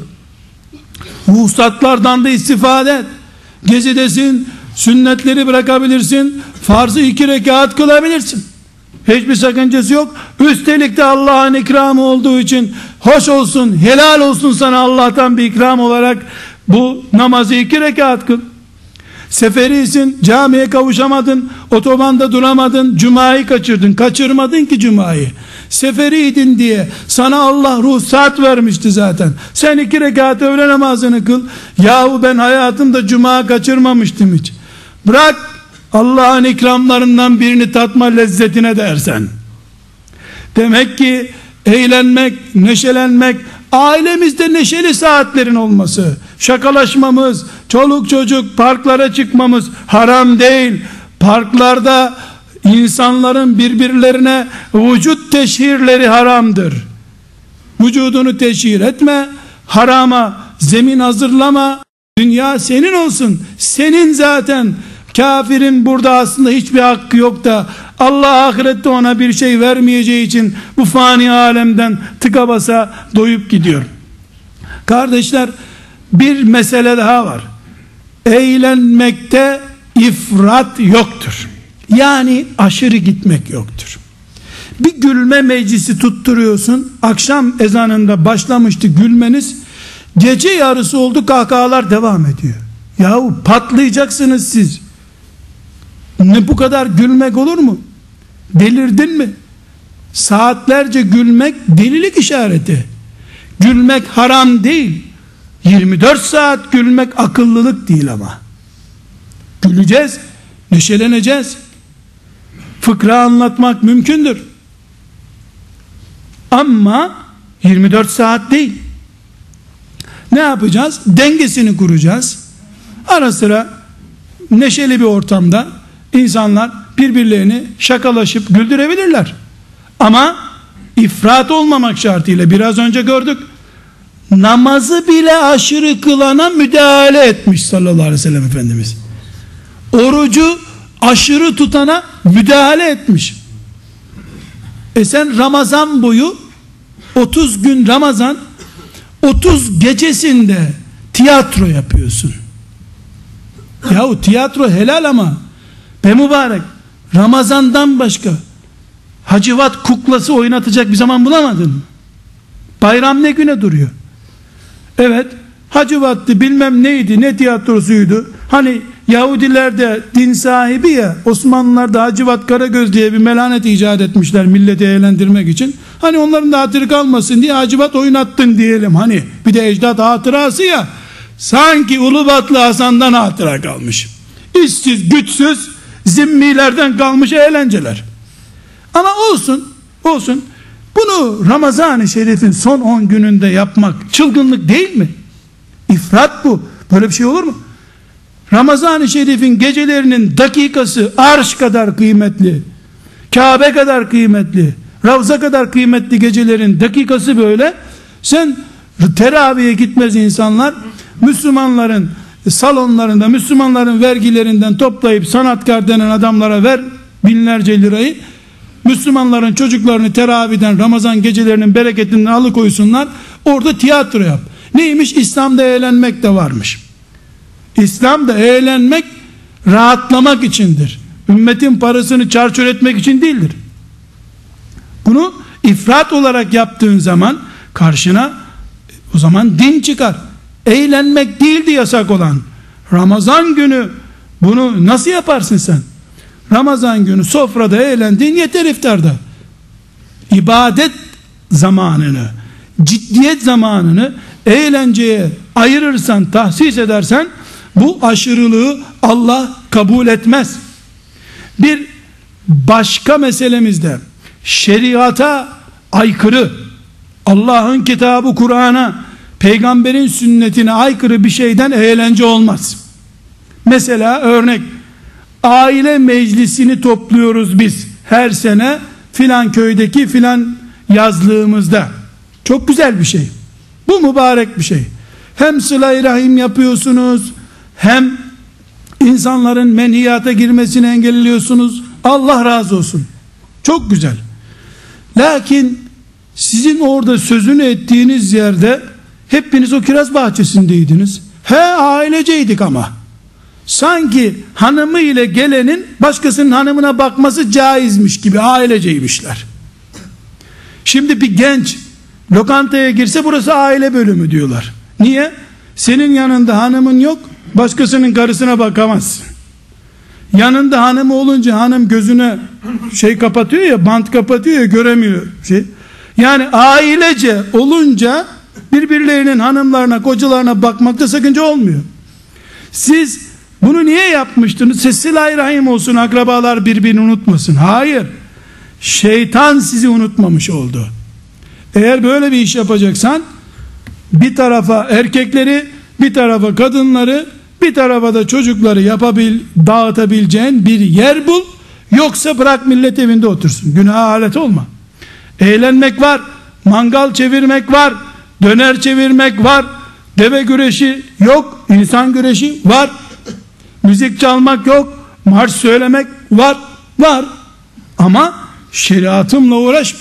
Ruhsatlardan da istifade et. Gezidesin, sünnetleri bırakabilirsin, farzı iki rekat kılabilirsin. Hiçbir sakıncası yok. Üstelik de Allah'ın ikramı olduğu için hoş olsun, helal olsun sana Allah'tan bir ikram olarak bu namazı iki rekat kıl. Seferisin, camiye kavuşamadın, otobanda duramadın, cumayı kaçırdın. Kaçırmadın ki cumayı. Seferiydin diye sana Allah ruhsat vermişti zaten. Sen iki rekat öğle namazını kıl. Yahu ben hayatımda cuma kaçırmamıştım hiç. Bırak Allah'ın ikramlarından birini tatma lezzetine dersen. Demek ki eğlenmek, neşelenmek, ailemizde neşeli saatlerin olması, şakalaşmamız, çoluk çocuk parklara çıkmamız haram değil. Parklarda insanların birbirlerine vücut teşhirleri haramdır. Vücudunu teşhir etme, harama zemin hazırlama, dünya senin olsun. Senin zaten. Kafirin burada aslında hiçbir hakkı yok da Allah ahirette ona bir şey vermeyeceği için bu fani alemden tıka basa doyup gidiyor. Kardeşler, bir mesele daha var. Eğlenmekte ifrat yoktur. Yani aşırı gitmek yoktur. Bir gülme meclisi tutturuyorsun, akşam ezanında başlamıştı gülmeniz, gece yarısı oldu, kahkahalar devam ediyor. Yahu patlayacaksınız siz. Ne bu kadar gülmek olur mu? Delirdin mi? Saatlerce gülmek delilik işareti. Gülmek haram değil. yirmi dört saat gülmek akıllılık değil ama. Güleceğiz, neşeleneceğiz. Fıkra anlatmak mümkündür. Ama yirmi dört saat değil. Ne yapacağız? Dengesini kuracağız. Ara sıra neşeli bir ortamda insanlar birbirlerini şakalaşıp güldürebilirler. Ama ifrat olmamak şartıyla, biraz önce gördük, namazı bile aşırı kılana müdahale etmiş sallallahu aleyhi ve sellem Efendimiz. Orucu aşırı tutana müdahale etmiş. E sen Ramazan boyu otuz gün Ramazan, otuz gecesinde tiyatro yapıyorsun. Yahu tiyatro helal ama be mübarek, Ramazan'dan başka Hacivat kuklası oynatacak bir zaman bulamadın mı? Bayram ne güne duruyor? Evet, Hacivat'tı, bilmem neydi, ne tiyatrosuydu. Hani Yahudiler de din sahibi ya, Osmanlılar da Hacivat Karagöz diye bir melanet icat etmişler milleti eğlendirmek için. Hani onların da hatırı kalmasın diye Hacivat oynattın diyelim. Hani bir de ecdat hatırası ya, sanki Ulubatlı Hasan'dan hatıra kalmış. İşsiz, güçsüz, zimmilerden kalmış eğlenceler. Ama olsun, olsun. Bunu Ramazan-ı Şerif'in son on gününde yapmak çılgınlık değil mi? İfrat bu. Böyle bir şey olur mu? Ramazan-ı Şerif'in gecelerinin dakikası arş kadar kıymetli, Kabe kadar kıymetli, Ravza kadar kıymetli gecelerin dakikası böyle. Sen teraviye gitmez insanlar, Müslümanların salonlarında Müslümanların vergilerinden toplayıp sanatkar denen adamlara ver binlerce lirayı, Müslümanların çocuklarını teraviden, Ramazan gecelerinin bereketinden alıkoysunlar, orada tiyatro yap. Neymiş? İslam'da eğlenmek de varmış. İslam'da eğlenmek rahatlamak içindir. Ümmetin parasını çarçur etmek için değildir. Bunu ifrat olarak yaptığın zaman karşına o zaman din çıkar. Eğlenmek değildi yasak olan. Ramazan günü bunu nasıl yaparsın sen? Ramazan günü sofrada eğlendiğin yeter iftarda. İbadet zamanını, ciddiyet zamanını eğlenceye ayırırsan, tahsis edersen bu aşırılığı Allah kabul etmez. Bir başka meselemizde şeriata aykırı, Allah'ın kitabı Kur'an'a, peygamberin sünnetine aykırı bir şeyden eğlence olmaz. Mesela örnek, aile meclisini topluyoruz biz her sene filan köydeki filan yazlığımızda. Çok güzel bir şey. Bu mübarek bir şey. Hem sıla-i rahim yapıyorsunuz, hem insanların menhiyata girmesini engelliyorsunuz. Allah razı olsun. Çok güzel. Lakin sizin orada sözünü ettiğiniz yerde hepiniz o kiraz bahçesindeydiniz. He, aileceydik ama. Sanki hanımı ile gelenin başkasının hanımına bakması caizmiş gibi aileceymişler. Şimdi bir genç lokantaya girse burası aile bölümü diyorlar. Niye? Senin yanında hanımın yok, başkasının karısına bakamazsın. Yanında hanımı olunca hanım gözüne şey kapatıyor ya, bant kapatıyor ya, göremiyor şey. Yani ailece olunca birbirlerinin hanımlarına, kocalarına bakmakta sakınca olmuyor. Siz bunu niye yapmıştınız? Sıla-i rahim olsun, akrabalar birbirini unutmasın. Hayır. Şeytan sizi unutmamış oldu. Eğer böyle bir iş yapacaksan bir tarafa erkekleri, bir tarafa kadınları, bir tarafa da çocukları yapabil, dağıtabileceğin bir yer bul. Yoksa bırak millet evinde otursun. Günaha alet olma. Eğlenmek var, mangal çevirmek var, döner çevirmek var, deve güreşi yok, insan güreşi var, müzik çalmak yok, marş söylemek var, var. Ama şeriatımla uğraşma.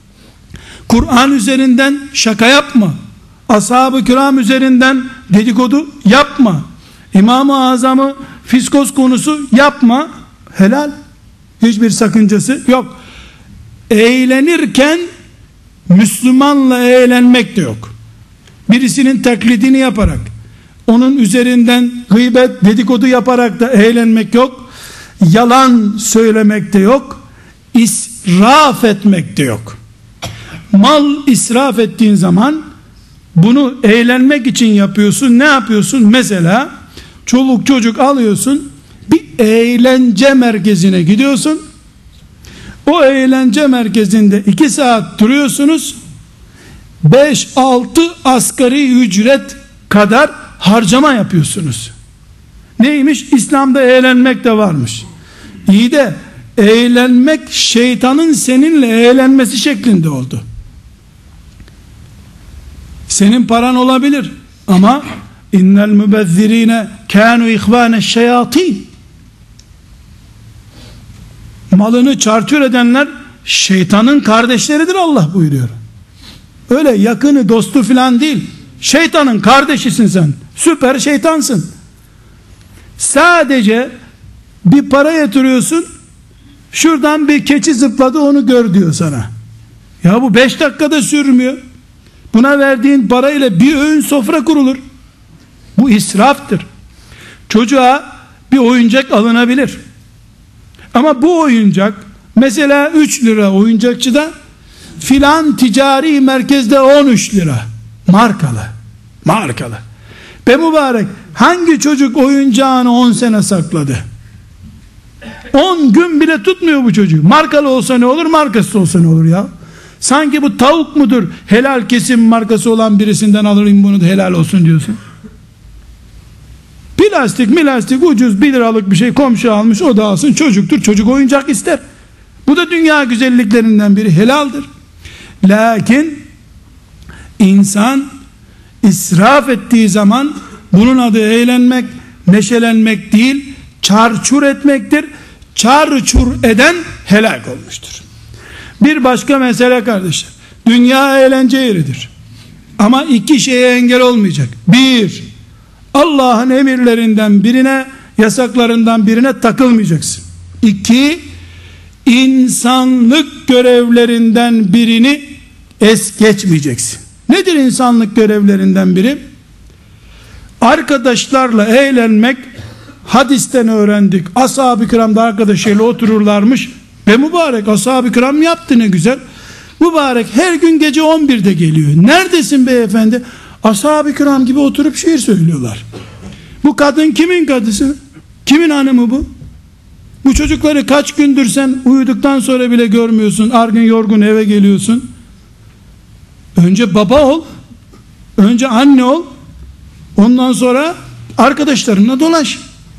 Kur'an üzerinden şaka yapma. Ashab-ı kiram üzerinden dedikodu yapma. İmam-ı Azam'ı fiskos konusu yapma. Helal. Hiçbir sakıncası yok. Eğlenirken Müslümanla eğlenmek de yok. Birisinin taklidini yaparak, onun üzerinden gıybet, dedikodu yaparak da eğlenmek yok. Yalan söylemek de yok. İsraf etmek de yok. Mal israf ettiğin zaman bunu eğlenmek için yapıyorsun. Ne yapıyorsun? Mesela çoluk çocuk alıyorsun, bir eğlence merkezine gidiyorsun. O eğlence merkezinde iki saat duruyorsunuz. beş altı asgari ücret kadar harcama yapıyorsunuz. Neymiş? İslam'da eğlenmek de varmış. İyi de eğlenmek şeytanın seninle eğlenmesi şeklinde oldu. Senin paran olabilir ama innel mübezzirine kânû ihvâneşşeyâtîn, malını çarçur edenler şeytanın kardeşleridir Allah buyuruyor. Öyle yakını dostu filan değil, şeytanın kardeşisin sen, süper şeytansın. Sadece bir para yatırıyorsun, Şuradan bir keçi zıpladı, onu gör diyor sana. Ya bu beş dakikada sürmüyor. Buna verdiğin parayla bir öğün sofra kurulur. Bu israftır. Çocuğa bir oyuncak alınabilir. Ama bu oyuncak mesela üç lira oyuncakçıda, filan ticari merkezde on üç lira. Markalı. Markalı. Be mübarek, hangi çocuk oyuncağını on sene sakladı? on gün bile tutmuyor bu çocuğu. Markalı olsa ne olur, markasız olsa ne olur ya? Sanki bu tavuk mudur? Helal kesim markası olan birisinden alırım bunu da helal olsun diyorsun. Plastik milastik ucuz bir liralık bir şey komşu almış, o da alsın, çocuktur, çocuk oyuncak ister. Bu da dünya güzelliklerinden biri, helaldir. Lakin insan israf ettiği zaman bunun adı eğlenmek, neşelenmek değil, çarçur etmektir. Çarçur eden helak olmuştur. Bir başka mesele kardeşler, dünya eğlence yeridir. Ama iki şeye engel olmayacak. Bir, Allah'ın emirlerinden birine, yasaklarından birine takılmayacaksın. İki, insanlık görevlerinden birini es geçmeyeceksin. Nedir insanlık görevlerinden biri? Arkadaşlarla eğlenmek. Hadisten öğrendik. Ashab-ı kiram da arkadaşıyla otururlarmış. Be mübarek, ashab-ı kiram yaptı ne güzel. Mübarek her gün gece on birde geliyor. Neredesin beyefendi? Ashab-ı kiram gibi oturup şiir söylüyorlar. Bu kadın kimin kadısı? Kimin hanımı bu? Bu çocukları kaç gündür sen uyuduktan sonra bile görmüyorsun. Argın yorgun eve geliyorsun. Önce baba ol. Önce anne ol. Ondan sonra arkadaşlarınla dolaş.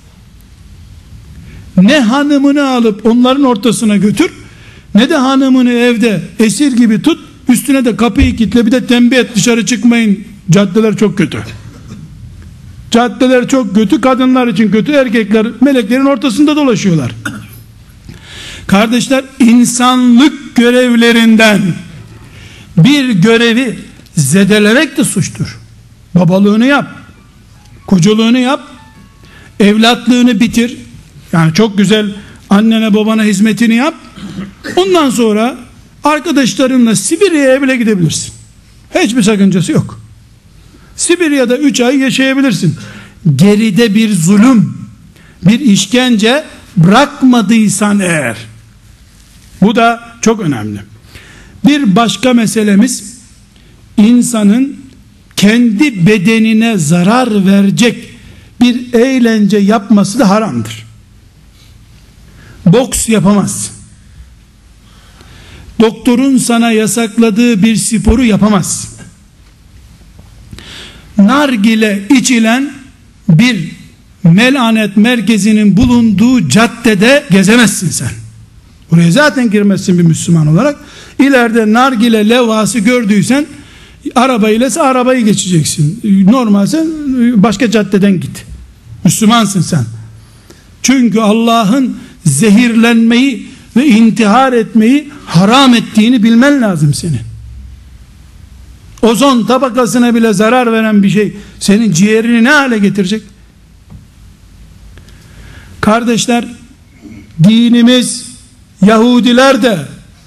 Ne hanımını alıp onların ortasına götür, ne de hanımını evde esir gibi tut, üstüne de kapıyı kilitle, bir de tembih et, dışarı çıkmayın, caddeler çok kötü. Caddeler çok kötü, kadınlar için kötü, erkekler meleklerin ortasında dolaşıyorlar. Kardeşler, insanlık görevlerinden bir görevi zedelemek de suçtur. Babalığını yap, kocalığını yap, evlatlığını bitir. Yani çok güzel annene babana hizmetini yap. Ondan sonra arkadaşlarınla Sibirya'ya bile gidebilirsin. Hiçbir sakıncası yok. Sibirya'da üç ay yaşayabilirsin. Geride bir zulüm, bir işkence bırakmadıysan eğer. Bu da çok önemli. Bir başka meselemiz, insanın kendi bedenine zarar verecek bir eğlence yapması da haramdır. Boks yapamazsın. Doktorun sana yasakladığı bir sporu yapamazsın. Nargile içilen bir melanet merkezinin bulunduğu caddede gezemezsin sen. Buraya zaten girmezsin bir Müslüman olarak. İleride nargile levhası gördüysen arabayla arabayı geçeceksin. Normalse başka caddeden git. Müslümansın sen. Çünkü Allah'ın zehirlenmeyi ve intihar etmeyi haram ettiğini bilmen lazım senin. Ozon tabakasına bile zarar veren bir şey senin ciğerini ne hale getirecek? Kardeşler, dinimiz Yahudiler de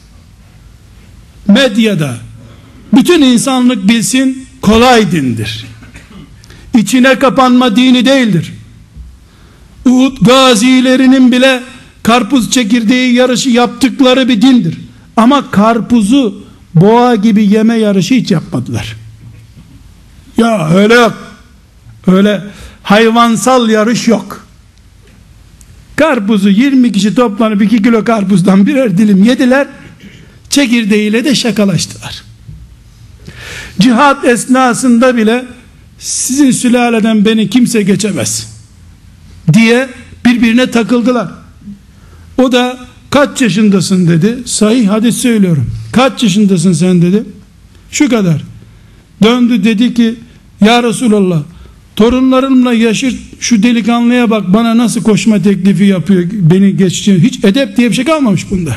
medyada bütün insanlık bilsin kolay dindir. İçine kapanma dini değildir. Uhud gazilerinin bile karpuz çekirdeği yarışı yaptıkları bir dindir. Ama karpuzu boğa gibi yeme yarışı hiç yapmadılar. Ya öyle yok. Öyle hayvansal yarış yok. Karpuzu yirmi kişi toplanıp iki kilo karpuzdan birer dilim yediler. Çekirdeğiyle de şakalaştılar. Cihat esnasında bile sizin sülaleden beni kimse geçemez diye birbirine takıldılar. O da kaç yaşındasın dedi. Sahih hadis söylüyorum. Kaç yaşındasın sen dedi. Şu kadar. Döndü dedi ki ya Resulallah, torunlarımla yaşır şu delikanlıya bak, bana nasıl koşma teklifi yapıyor, beni geçeceğim. Hiç edep diye bir şey kalmamış bunda.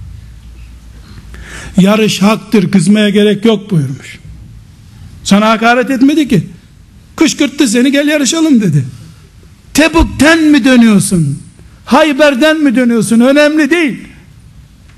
Yarış haktır, kızmaya gerek yok buyurmuş. Sana hakaret etmedi ki. Kışkırttı seni, gel yarışalım dedi. Tebuk'ten mi dönüyorsun, Hayber'den mi dönüyorsun, önemli değil.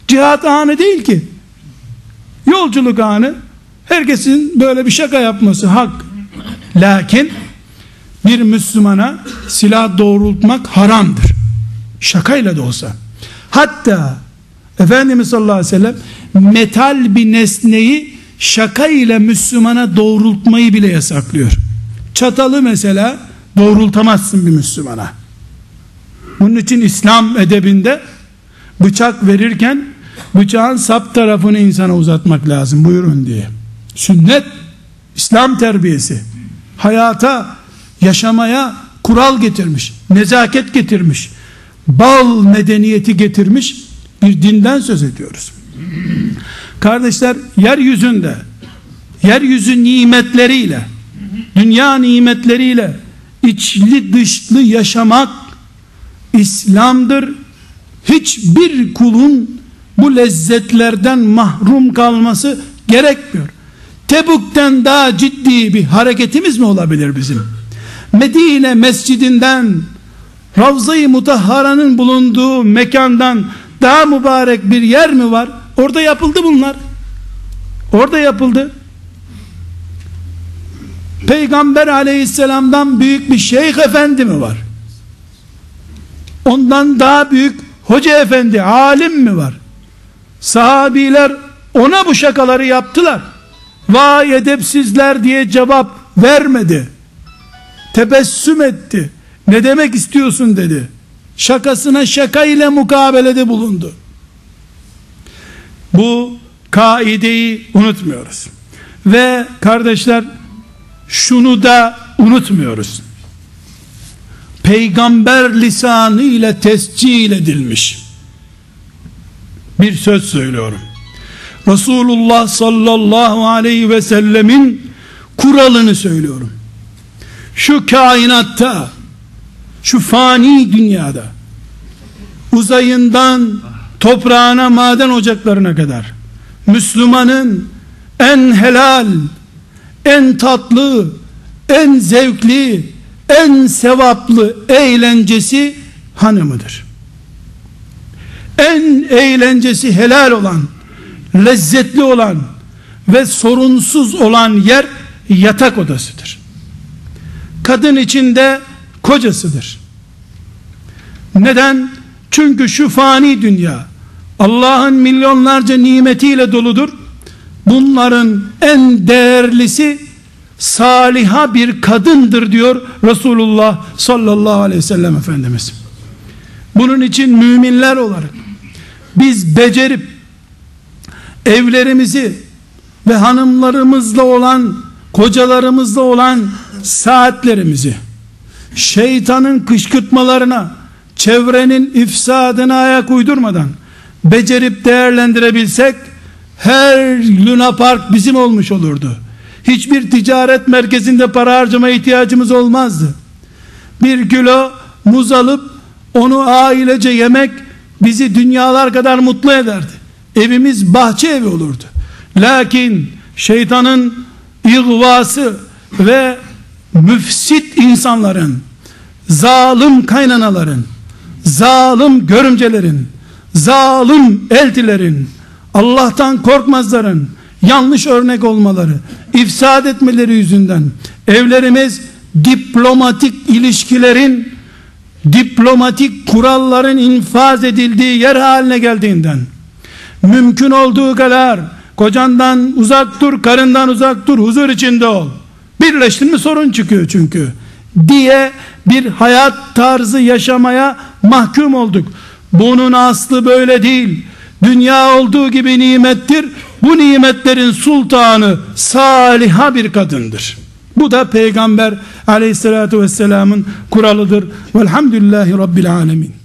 cihat anı değil ki. Yolculuk anı. Herkesin böyle bir şaka yapması hak. Lakin bir Müslümana silah doğrultmak haramdır. Şakayla da olsa. Hatta Efendimiz sallallahu aleyhi ve sellem metal bir nesneyi şaka ile Müslümana doğrultmayı bile yasaklıyor. Çatalı mesela doğrultamazsın bir Müslümana. Bunun için İslam edebinde bıçak verirken bıçağın sap tarafını insana uzatmak lazım, buyurun diye. Sünnet, İslam terbiyesi. Hayata, yaşamaya kural getirmiş, nezaket getirmiş, bal medeniyeti getirmiş bir dinden söz ediyoruz. Kardeşler, yeryüzünde yeryüzü nimetleriyle, dünya nimetleriyle içli dışlı yaşamak İslam'dır. Hiçbir kulun bu lezzetlerden mahrum kalması gerekmiyor. Tebük'ten daha ciddi bir hareketimiz mi olabilir bizim? Medine mescidinden, Ravza-i Mutahhara'nın bulunduğu mekandan daha mübarek bir yer mi var? Orada yapıldı bunlar. Orada yapıldı. Peygamber aleyhisselamdan büyük bir şeyh efendi mi var? Ondan daha büyük hoca efendi, alim mi var? Sahabiler ona bu şakaları yaptılar. Vay edepsizler diye cevap vermedi. Tebessüm etti. Ne demek istiyorsun dedi. Şakasına şaka ile mukabelede bulundu. Bu kaideyi unutmuyoruz. Ve kardeşler, şunu da unutmuyoruz. Peygamber lisanı ile tescil edilmiş bir söz söylüyorum. Resulullah sallallahu aleyhi ve sellemin kuralını söylüyorum. Şu kainatta, şu fani dünyada, uzayından toprağına, maden ocaklarına kadar Müslümanın en helal, en tatlı, en zevkli, en sevaplı eğlencesi hanımıdır. En eğlencesi helal olan, lezzetli olan ve sorunsuz olan yer yatak odasıdır. Kadın içinde kocasıdır. Neden? Çünkü şu fani dünya Allah'ın milyonlarca nimetiyle doludur. Bunların en değerlisi saliha bir kadındır diyor Resulullah sallallahu aleyhi ve sellem Efendimiz. Bunun için müminler olarak biz becerip evlerimizi ve hanımlarımızla olan, kocalarımızla olan saatlerimizi şeytanın kışkırtmalarına, çevrenin ifsadına ayak uydurmadan becerip değerlendirebilsek her Luna Park bizim olmuş olurdu. Hiçbir ticaret merkezinde para harcamaya ihtiyacımız olmazdı. Bir kilo muz alıp onu ailece yemek bizi dünyalar kadar mutlu ederdi. Evimiz bahçe evi olurdu. Lakin şeytanın ihvası ve müfsit insanların, zalim kaynanaların, zalim görümcelerin, zalim eltilerin, Allah'tan korkmazların yanlış örnek olmaları, ifsad etmeleri yüzünden evlerimiz diplomatik ilişkilerin, diplomatik kuralların infaz edildiği yer haline geldiğinden, mümkün olduğu kadar kocandan uzak dur, karından uzak dur, huzur içinde ol, birleştin mi sorun çıkıyor çünkü diye bir hayat tarzı yaşamaya mahkum olduk. Bunun aslı böyle değil. Dünya olduğu gibi nimettir. Bu nimetlerin sultanı saliha bir kadındır. Bu da Peygamber aleyhissalatu vesselamın kuralıdır. Velhamdülillahi Rabbil alemin.